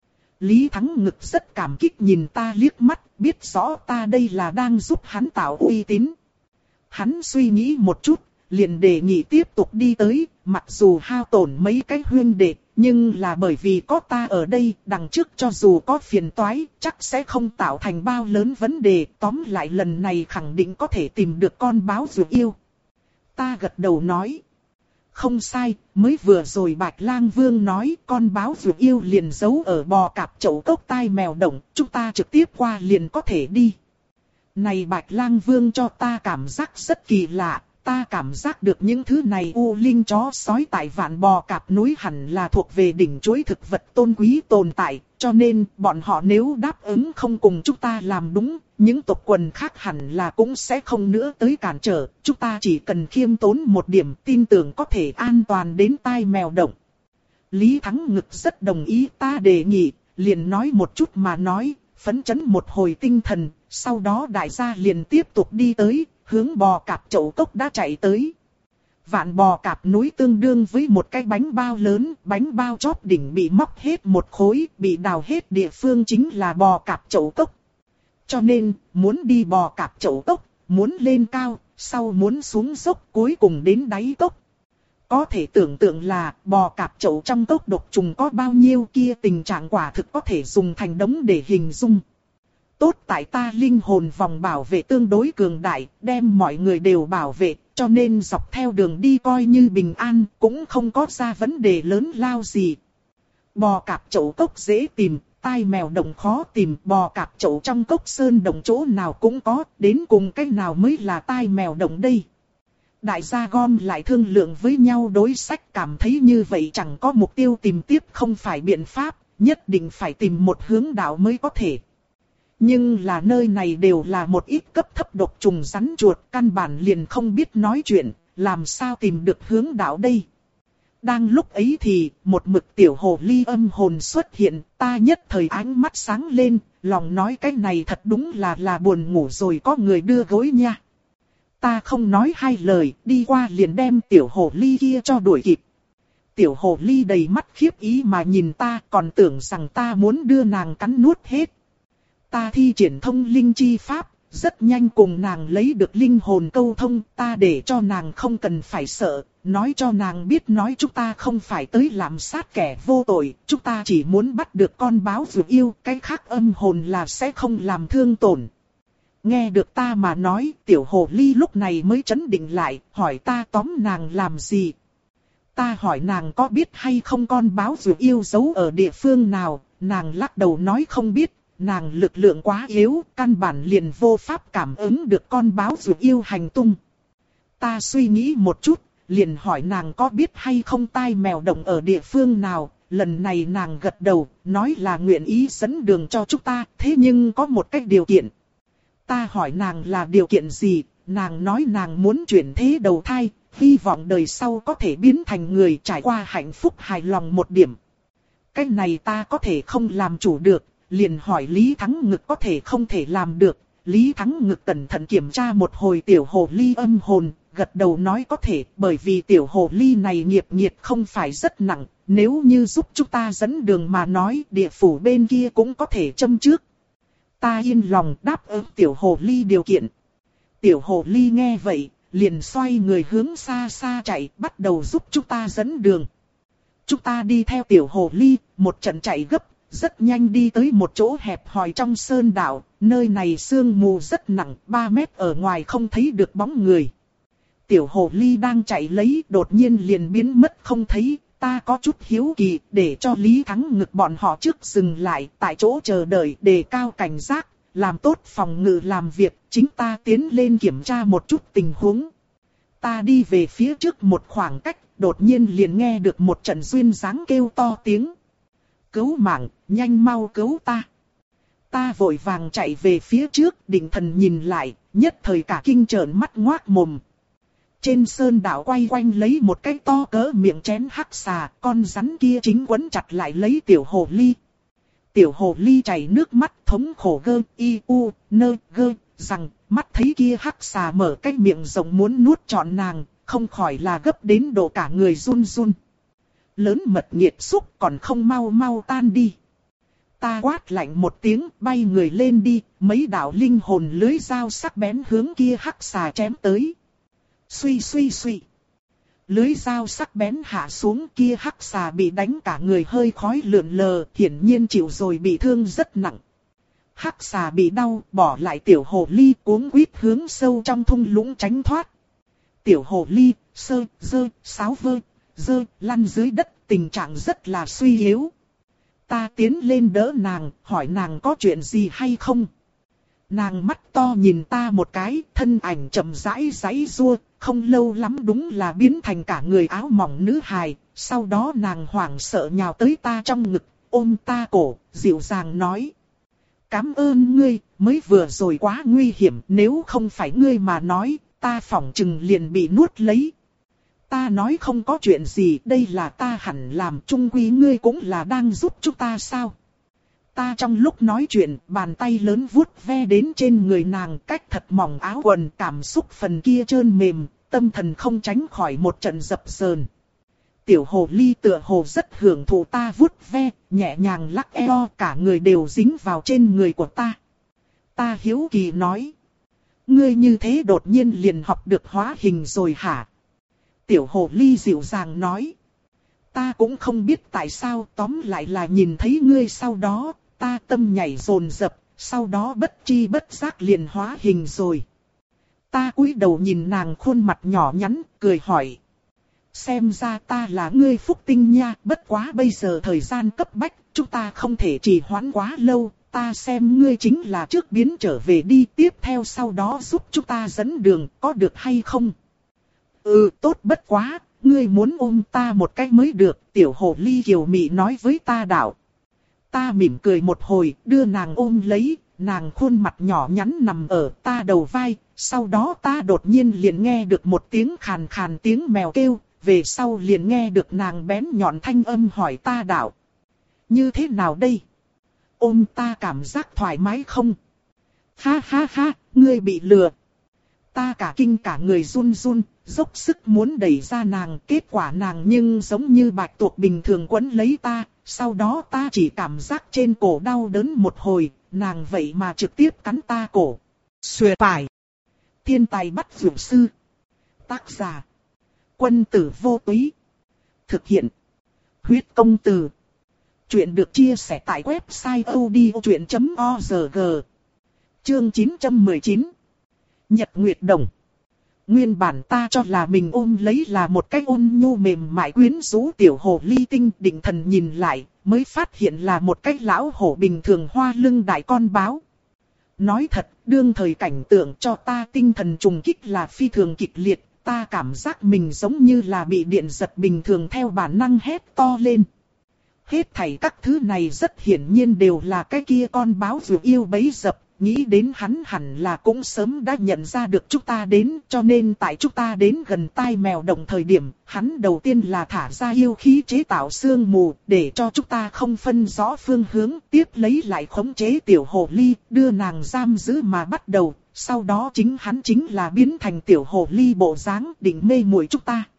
Lý Thắng Ngực rất cảm kích nhìn ta liếc mắt, biết rõ ta đây là đang giúp hắn tạo uy tín. Hắn suy nghĩ một chút, liền đề nghị tiếp tục đi tới, mặc dù hao tổn mấy cái huynh đệ, nhưng là bởi vì có ta ở đây, đằng trước cho dù có phiền toái, chắc sẽ không tạo thành bao lớn vấn đề, tóm lại lần này khẳng định có thể tìm được con báo ruột yêu. Ta gật đầu nói. Không sai, mới vừa rồi Bạch Lang Vương nói con báo ruột yêu liền giấu ở bò cạp chậu cốc tai mèo đồng, chúng ta trực tiếp qua liền có thể đi. Này Bạch Lang Vương cho ta cảm giác rất kỳ lạ, ta cảm giác được những thứ này u linh chó sói tại vạn bò cạp núi hẳn là thuộc về đỉnh chuỗi thực vật tôn quý tồn tại, cho nên bọn họ nếu đáp ứng không cùng chúng ta làm đúng, những tộc quần khác hẳn là cũng sẽ không nữa tới cản trở, chúng ta chỉ cần khiêm tốn một điểm tin tưởng có thể an toàn đến tai mèo động. Lý Thắng Ngực rất đồng ý ta đề nghị, liền nói một chút mà nói, phấn chấn một hồi tinh thần, sau đó đại gia liền tiếp tục đi tới, hướng bò cạp chậu cốc đã chạy tới. Vạn bò cạp núi tương đương với một cái bánh bao lớn, bánh bao chóp đỉnh bị móc hết một khối, bị đào hết địa phương chính là bò cạp chậu cốc. Cho nên, muốn đi bò cạp chậu cốc, muốn lên cao, sau muốn xuống dốc, cuối cùng đến đáy cốc. Có thể tưởng tượng là bò cạp chậu trong cốc độc trùng có bao nhiêu kia, tình trạng quả thực có thể dùng thành đống để hình dung. Tốt tại ta linh hồn vòng bảo vệ tương đối cường đại, đem mọi người đều bảo vệ, cho nên dọc theo đường đi coi như bình an, cũng không có ra vấn đề lớn lao gì. Bò cạp chậu cốc dễ tìm, tai mèo đồng khó tìm, bò cạp chậu trong cốc sơn đồng chỗ nào cũng có, đến cùng cái nào mới là tai mèo đồng đây. Đại gia gom lại thương lượng với nhau đối sách, cảm thấy như vậy chẳng có mục tiêu tìm tiếp không phải biện pháp, nhất định phải tìm một hướng đạo mới có thể. Nhưng là nơi này đều là một ít cấp thấp độc trùng rắn chuột, căn bản liền không biết nói chuyện, làm sao tìm được hướng đạo đây. Đang lúc ấy thì, một mực tiểu hồ ly âm hồn xuất hiện, ta nhất thời ánh mắt sáng lên, lòng nói cái này thật đúng là là buồn ngủ rồi có người đưa gối nha. Ta không nói hai lời, đi qua liền đem tiểu hồ ly kia cho đuổi kịp. Tiểu hồ ly đầy mắt khiếp ý mà nhìn ta, còn tưởng rằng ta muốn đưa nàng cắn nuốt hết. Ta thi triển thông linh chi pháp, rất nhanh cùng nàng lấy được linh hồn câu thông, ta để cho nàng không cần phải sợ, nói cho nàng biết nói chúng ta không phải tới làm sát kẻ vô tội, chúng ta chỉ muốn bắt được con báo dược yêu, cái khác âm hồn là sẽ không làm thương tổn. Nghe được ta mà nói, tiểu hồ ly lúc này mới chấn định lại, hỏi ta tóm nàng làm gì. Ta hỏi nàng có biết hay không con báo dược yêu giấu ở địa phương nào, nàng lắc đầu nói không biết. Nàng lực lượng quá yếu, căn bản liền vô pháp cảm ứng được con báo dược yêu hành tung. Ta suy nghĩ một chút, liền hỏi nàng có biết hay không tai mèo đồng ở địa phương nào. Lần này nàng gật đầu, nói là nguyện ý dẫn đường cho chúng ta, thế nhưng có một cách điều kiện. Ta hỏi nàng là điều kiện gì, nàng nói nàng muốn chuyển thế đầu thai, hy vọng đời sau có thể biến thành người trải qua hạnh phúc hài lòng một điểm. Cái này ta có thể không làm chủ được. Liền hỏi Lý Thắng Ngực có thể không thể làm được, Lý Thắng Ngực cẩn thận kiểm tra một hồi tiểu hồ ly âm hồn, gật đầu nói có thể, bởi vì tiểu hồ ly này nghiệp nhiệt không phải rất nặng, nếu như giúp chúng ta dẫn đường mà nói, địa phủ bên kia cũng có thể châm trước. Ta yên lòng đáp ứng tiểu hồ ly điều kiện. Tiểu hồ ly nghe vậy, liền xoay người hướng xa xa chạy, bắt đầu giúp chúng ta dẫn đường. Chúng ta đi theo tiểu hồ ly, một trận chạy gấp. Rất nhanh đi tới một chỗ hẹp hòi trong sơn đảo, nơi này sương mù rất nặng, ba mét ở ngoài không thấy được bóng người. Tiểu hồ ly đang chạy lấy, đột nhiên liền biến mất không thấy, ta có chút hiếu kỳ, để cho Lý Thắng Ngực bọn họ trước dừng lại, tại chỗ chờ đợi, đề cao cảnh giác, làm tốt phòng ngự làm việc, chính ta tiến lên kiểm tra một chút tình huống. Ta đi về phía trước một khoảng cách, đột nhiên liền nghe được một trận duyên dáng kêu to tiếng. Cứu mạng, nhanh mau cứu ta. Ta vội vàng chạy về phía trước, định thần nhìn lại, nhất thời cả kinh trợn mắt ngoác mồm. Trên sơn đảo quay quanh lấy một cái to cỡ miệng chén hắc xà, con rắn kia chính quấn chặt lại lấy tiểu hồ ly. Tiểu hồ ly chảy nước mắt thống khổ gơ, y u, nơ, gơ, rằng, mắt thấy kia hắc xà mở cái miệng rộng muốn nuốt trọn nàng, không khỏi là gấp đến độ cả người run run. Lớn mật nghiệt xúc còn không mau mau tan đi. Ta quát lạnh một tiếng, bay người lên đi, mấy đạo linh hồn lưới dao sắc bén hướng kia hắc xà chém tới. Suy suy suy. Lưới dao sắc bén hạ xuống, kia hắc xà bị đánh cả người hơi khói lượn lờ, hiển nhiên chịu rồi bị thương rất nặng. Hắc xà bị đau, bỏ lại tiểu hồ ly cuống quýt hướng sâu trong thung lũng tránh thoát. Tiểu hồ ly, sơ, dơ, sáo vơ, dơ, lăn dưới đất, tình trạng rất là suy yếu. Ta tiến lên đỡ nàng, hỏi nàng có chuyện gì hay không. Nàng mắt to nhìn ta một cái, thân ảnh chậm rãi giãy giụa, không lâu lắm đúng là biến thành cả người áo mỏng nữ hài. Sau đó nàng hoảng sợ nhào tới ta trong ngực, ôm ta cổ, dịu dàng nói. Cảm ơn ngươi, mới vừa rồi quá nguy hiểm, nếu không phải ngươi mà nói, ta phỏng chừng liền bị nuốt lấy. Ta nói không có chuyện gì, đây là ta hẳn làm, chung quy ngươi cũng là đang giúp chúng ta sao. Ta trong lúc nói chuyện, bàn tay lớn vuốt ve đến trên người nàng, cách thật mỏng áo quần, cảm xúc phần kia trơn mềm, tâm thần không tránh khỏi một trận dập dờn. Tiểu hồ ly tựa hồ rất hưởng thụ ta vuốt ve, nhẹ nhàng lắc eo, cả người đều dính vào trên người của ta. Ta hiếu kỳ nói. Ngươi như thế đột nhiên liền học được hóa hình rồi hả? Tiểu hồ ly dịu dàng nói. Ta cũng không biết tại sao, tóm lại là nhìn thấy ngươi sau đó, ta tâm nhảy dồn dập, sau đó bất tri bất giác liền hóa hình rồi. Ta cúi đầu nhìn nàng khuôn mặt nhỏ nhắn, cười hỏi. Xem ra ta là ngươi phúc tinh nha, bất quá bây giờ thời gian cấp bách, chúng ta không thể trì hoãn quá lâu, ta xem ngươi chính là trước biến trở về đi, tiếp theo sau đó giúp chúng ta dẫn đường, có được hay không? Ừ, tốt bất quá, ngươi muốn ôm ta một cách mới được, tiểu hồ ly kiều mị nói với ta đạo. Ta mỉm cười một hồi, đưa nàng ôm lấy, nàng khuôn mặt nhỏ nhắn nằm ở ta đầu vai, sau đó ta đột nhiên liền nghe được một tiếng khàn khàn tiếng mèo kêu, về sau liền nghe được nàng bén nhọn thanh âm hỏi ta đạo. Như thế nào đây? Ôm ta cảm giác thoải mái không? Ha ha ha, ngươi bị lừa. Ta cả kinh cả người run run, dốc sức muốn đẩy ra nàng, kết quả nàng nhưng giống như bạch tuộc bình thường quấn lấy ta, sau đó ta chỉ cảm giác trên cổ đau đớn một hồi, nàng vậy mà trực tiếp cắn ta cổ. Xuyệt phải. Thiên tài bắt vượt sư. Tác giả. Quân tử vô túy. Thực hiện. Huyết công từ. Chuyện được chia sẻ tại website odchuyện chấm org. Chương chín trăm mười chín. Nhật Nguyệt Đồng. Nguyên bản ta cho là mình ôm lấy là một cái ôn nhu mềm mại quyến rũ tiểu hồ ly tinh, định thần nhìn lại, mới phát hiện là một cái lão hổ bình thường hoa lưng đại con báo. Nói thật, đương thời cảnh tượng cho ta tinh thần trùng kích là phi thường kịch liệt, ta cảm giác mình giống như là bị điện giật bình thường theo bản năng hét to lên. Hết thảy các thứ này rất hiển nhiên đều là cái kia con báo vừa yêu bấy dập. Nghĩ đến hắn hẳn là cũng sớm đã nhận ra được chúng ta đến, cho nên tại chúng ta đến gần tai mèo đồng thời điểm, hắn đầu tiên là thả ra yêu khí chế tạo sương mù, để cho chúng ta không phân rõ phương hướng, tiếp lấy lại khống chế tiểu hồ ly, đưa nàng giam giữ mà bắt đầu, sau đó chính hắn chính là biến thành tiểu hồ ly bộ dáng định mê muội chúng ta.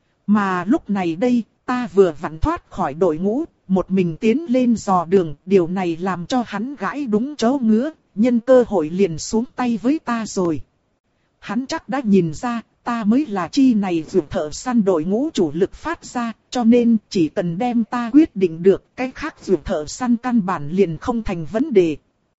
Mà lúc này đây, ta vừa vặn thoát khỏi đội ngũ, một mình tiến lên dò đường, điều này làm cho hắn gãi đúng chỗ ngứa. Nhân cơ hội liền xuống tay với ta rồi. Hắn chắc đã nhìn ra, ta mới là chi này vượt thợ săn đội ngũ chủ lực phát ra, cho nên chỉ cần đem ta quyết định được, cái khác vượt thợ săn căn bản liền không thành vấn đề.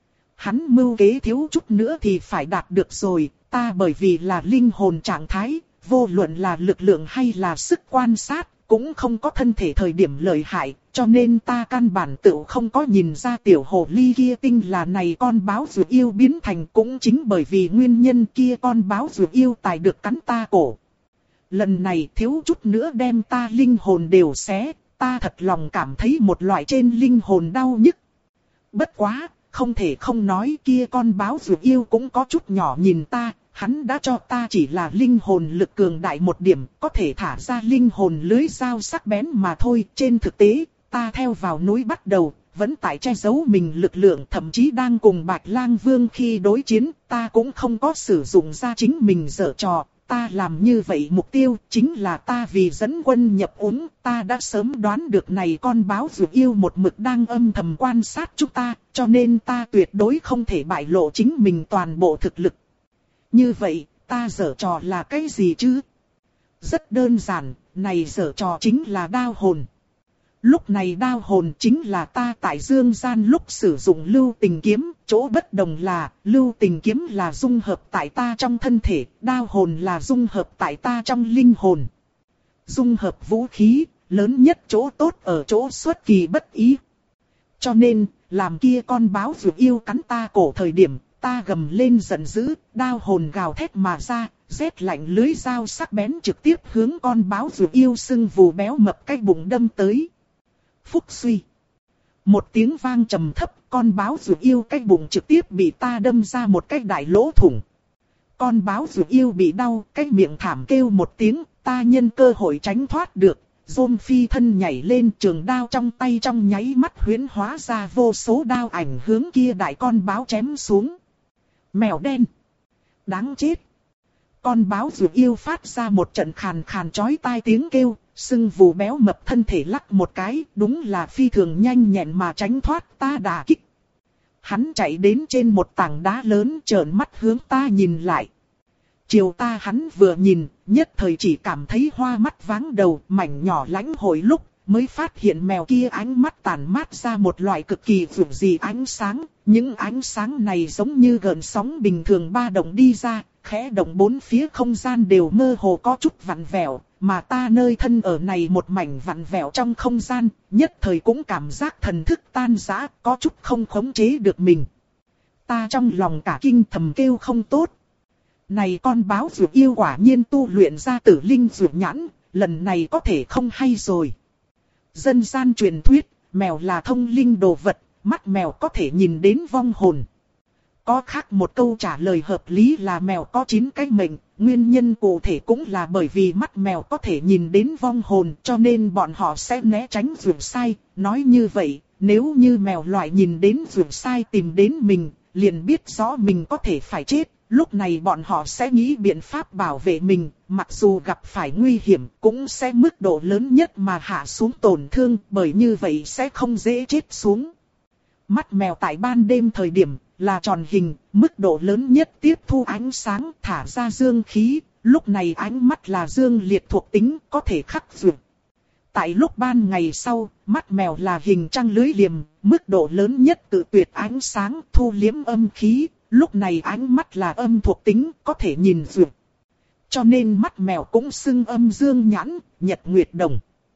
Hắn mưu kế thiếu chút nữa thì phải đạt được rồi, ta bởi vì là linh hồn trạng thái, vô luận là lực lượng hay là sức quan sát, cũng không có thân thể thời điểm lợi hại, cho nên ta căn bản tự không có nhìn ra tiểu hồ ly kia tinh là này con báo vượt yêu biến thành, cũng chính bởi vì nguyên nhân kia con báo vượt yêu tài được cắn ta cổ. Lần này thiếu chút nữa đem ta linh hồn đều xé, ta thật lòng cảm thấy một loại trên linh hồn đau nhức. Bất quá, không thể không nói kia con báo vượt yêu cũng có chút nhỏ nhìn ta. Hắn đã cho ta chỉ là linh hồn lực cường đại một điểm, có thể thả ra linh hồn lưới dao sắc bén mà thôi. Trên thực tế, ta theo vào núi bắt đầu, vẫn tại che giấu mình lực lượng, thậm chí đang cùng Bạch Lang Vương khi đối chiến, ta cũng không có sử dụng ra chính mình giở trò. Ta làm như vậy mục tiêu chính là ta vì dẫn quân nhập úng, ta đã sớm đoán được này con báo vượt yêu một mực đang âm thầm quan sát chúng ta, cho nên ta tuyệt đối không thể bại lộ chính mình toàn bộ thực lực. Như vậy, ta giở trò là cái gì chứ? Rất đơn giản, này giở trò chính là đao hồn. Lúc này đao hồn chính là ta tại dương gian lúc sử dụng lưu tình kiếm, chỗ bất đồng là lưu tình kiếm là dung hợp tại ta trong thân thể, đao hồn là dung hợp tại ta trong linh hồn. Dung hợp vũ khí, lớn nhất chỗ tốt ở chỗ xuất kỳ bất ý. Cho nên, làm kia con báo vượt yêu cắn ta cổ thời điểm, ta gầm lên giận dữ, đao hồn gào thét mà ra, rét lạnh lưới dao sắc bén trực tiếp hướng con báo vượt yêu sưng vù béo mập cái bụng đâm tới. Phúc suy. Một tiếng vang trầm thấp, con báo vượt yêu cái bụng trực tiếp bị ta đâm ra một cái đại lỗ thủng. Con báo vượt yêu bị đau, cái miệng thảm kêu một tiếng, ta nhân cơ hội tránh thoát được, Dôm phi thân nhảy lên, trường đao trong tay trong nháy mắt huyễn hóa ra vô số đao ảnh hướng kia đại con báo chém xuống. Mèo đen. Đáng chết. Con báo dược yêu phát ra một trận khàn khàn chói tai tiếng kêu, sưng vù béo mập thân thể lắc một cái, đúng là phi thường nhanh nhẹn mà tránh thoát ta đả kích. Hắn chạy đến trên một tảng đá lớn, trợn mắt hướng ta nhìn lại. Chiều ta hắn vừa nhìn, nhất thời chỉ cảm thấy hoa mắt váng đầu, mảnh nhỏ lãnh hồi lúc, mới phát hiện mèo kia ánh mắt tản mát ra một loại cực kỳ vượt dị ánh sáng. Những ánh sáng này giống như gợn sóng bình thường ba động đi ra, khẽ động bốn phía không gian đều mơ hồ có chút vặn vẹo, mà ta nơi thân ở này một mảnh vặn vẹo trong không gian, nhất thời cũng cảm giác thần thức tan rã, có chút không khống chế được mình. Ta trong lòng cả kinh thầm kêu không tốt. Này con báo dược yêu quả nhiên tu luyện ra tử linh dược nhãn, lần này có thể không hay rồi. Dân gian truyền thuyết, mèo là thông linh đồ vật, mắt mèo có thể nhìn đến vong hồn. Có khác một câu trả lời hợp lý là mèo có chín cái mệnh, nguyên nhân cụ thể cũng là bởi vì mắt mèo có thể nhìn đến vong hồn cho nên bọn họ sẽ né tránh dược sai. Nói như vậy, nếu như mèo loại nhìn đến dược sai tìm đến mình, liền biết rõ mình có thể phải chết. Lúc này bọn họ sẽ nghĩ biện pháp bảo vệ mình, mặc dù gặp phải nguy hiểm cũng sẽ mức độ lớn nhất mà hạ xuống tổn thương, bởi như vậy sẽ không dễ chết xuống. Mắt mèo tại ban đêm thời điểm là tròn hình, mức độ lớn nhất tiếp thu ánh sáng, thả ra dương khí, lúc này ánh mắt là dương liệt thuộc tính, có thể khắc dược. Tại lúc ban ngày sau, mắt mèo là hình trăng lưới liềm, mức độ lớn nhất tự tuyệt ánh sáng, thu liếm âm khí. Lúc này ánh mắt là âm thuộc tính, có thể nhìn dược. Cho nên mắt mèo cũng xưng âm dương nhãn, nhật nguyệt đồng.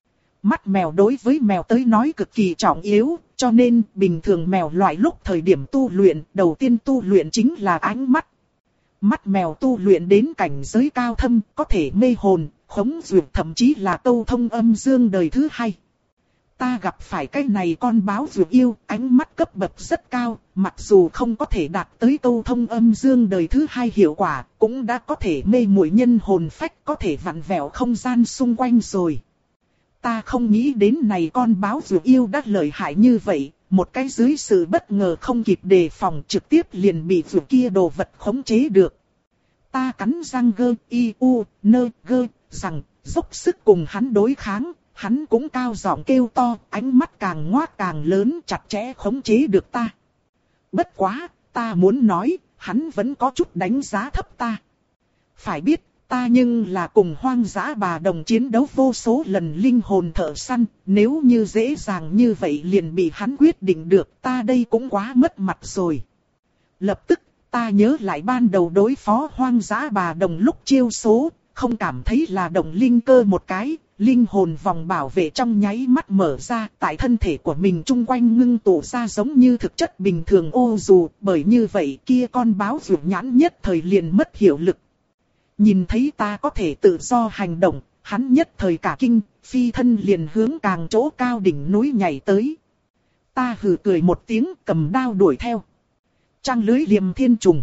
Mắt mèo đối với mèo tới nói cực kỳ trọng yếu, cho nên bình thường mèo loại lúc thời điểm tu luyện, đầu tiên tu luyện chính là ánh mắt. Mắt mèo tu luyện đến cảnh giới cao thâm, có thể mê hồn, khống dược, thậm chí là câu thông âm dương đời thứ hai. Ta gặp phải cái này con báo dược yêu, ánh mắt cấp bậc rất cao, mặc dù không có thể đạt tới câu thông âm dương đời thứ hai hiệu quả, cũng đã có thể mê muội nhân hồn phách, có thể vặn vẹo không gian xung quanh rồi. Ta không nghĩ đến này con báo dược yêu đã lợi hại như vậy, một cái dưới sự bất ngờ không kịp đề phòng trực tiếp liền bị dược kia đồ vật khống chế được. Ta cắn răng gơ, y, u, nơ, gơ, rằng, dốc sức cùng hắn đối kháng. Hắn cũng cao giọng kêu to, ánh mắt càng ngoác càng lớn, chặt chẽ khống chế được ta. Bất quá, ta muốn nói, hắn vẫn có chút đánh giá thấp ta. Phải biết, ta nhưng là cùng hoang dã bà đồng chiến đấu vô số lần linh hồn thợ săn, nếu như dễ dàng như vậy liền bị hắn quyết định được, ta đây cũng quá mất mặt rồi. Lập tức, ta nhớ lại ban đầu đối phó hoang dã bà đồng lúc chiêu số, không cảm thấy là động linh cơ một cái. Linh hồn vòng bảo vệ trong nháy mắt mở ra, tại thân thể của mình chung quanh ngưng tụ ra giống như thực chất bình thường ô dù, bởi như vậy kia con báo dược nhãn nhất thời liền mất hiệu lực. Nhìn thấy ta có thể tự do hành động, hắn nhất thời cả kinh, phi thân liền hướng càng chỗ cao đỉnh núi nhảy tới. Ta hừ cười một tiếng, cầm đao đuổi theo. Trăng lưới liềm thiên trùng.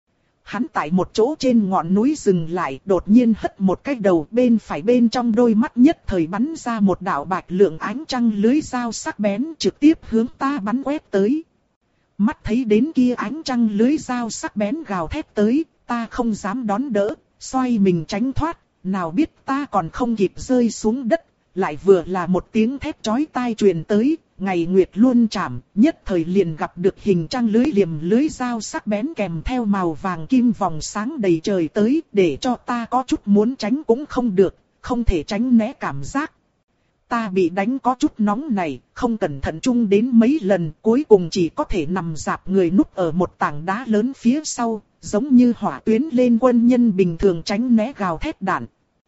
Hắn tại một chỗ trên ngọn núi dừng lại, đột nhiên hất một cái đầu, bên phải bên trong đôi mắt nhất thời bắn ra một đạo bạch lượng ánh trăng lưới dao sắc bén trực tiếp hướng ta bắn quét tới. Mắt thấy đến kia ánh trăng lưới dao sắc bén gào thét tới, ta không dám đón đỡ, xoay mình tránh thoát, nào biết ta còn không kịp rơi xuống đất, lại vừa là một tiếng thét chói tai truyền tới. Ngày nguyệt luôn chạm, nhất thời liền gặp được hình trăng lưới liềm lưới dao sắc bén kèm theo màu vàng kim vòng sáng đầy trời tới, để cho ta có chút muốn tránh cũng không được, không thể tránh né cảm giác. Ta bị đánh có chút nóng này, không cẩn thận chung đến mấy lần, cuối cùng chỉ có thể nằm dạp người núp ở một tảng đá lớn phía sau, giống như hỏa tuyến lên quân nhân bình thường tránh né gào thét đạn.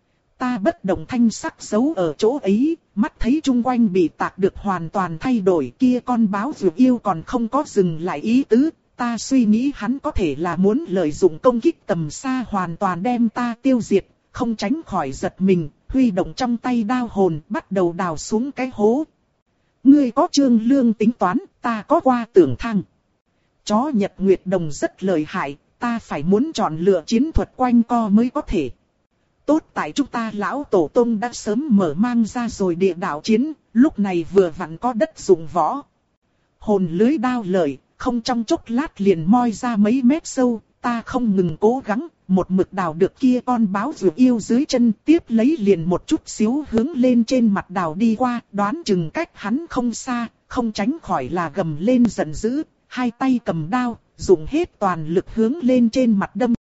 Ta bất động thanh sắc giấu ở chỗ ấy, mắt thấy chung quanh bị tạc được hoàn toàn thay đổi, kia con báo dược yêu còn không có dừng lại ý tứ. Ta suy nghĩ hắn có thể là muốn lợi dụng công kích tầm xa hoàn toàn đem ta tiêu diệt, không tránh khỏi giật mình, huy động trong tay đao hồn bắt đầu đào xuống cái hố. Ngươi có trương lương tính toán, ta có qua tưởng thăng. Chó Nhật Nguyệt Đồng rất lợi hại, ta phải muốn chọn lựa chiến thuật quanh co mới có thể. Tốt tại chúng ta lão tổ tông đã sớm mở mang ra rồi địa đạo chiến, lúc này vừa vặn có đất dụng võ. Hồn lưới đao lợi, không trong chốc lát liền moi ra mấy mét sâu, ta không ngừng cố gắng, một mực đào được kia con báo ruột yêu dưới chân, tiếp lấy liền một chút xíu hướng lên trên mặt đào đi qua, đoán chừng cách hắn không xa, không tránh khỏi là gầm lên giận dữ, hai tay cầm đao, dùng hết toàn lực hướng lên trên mặt đâm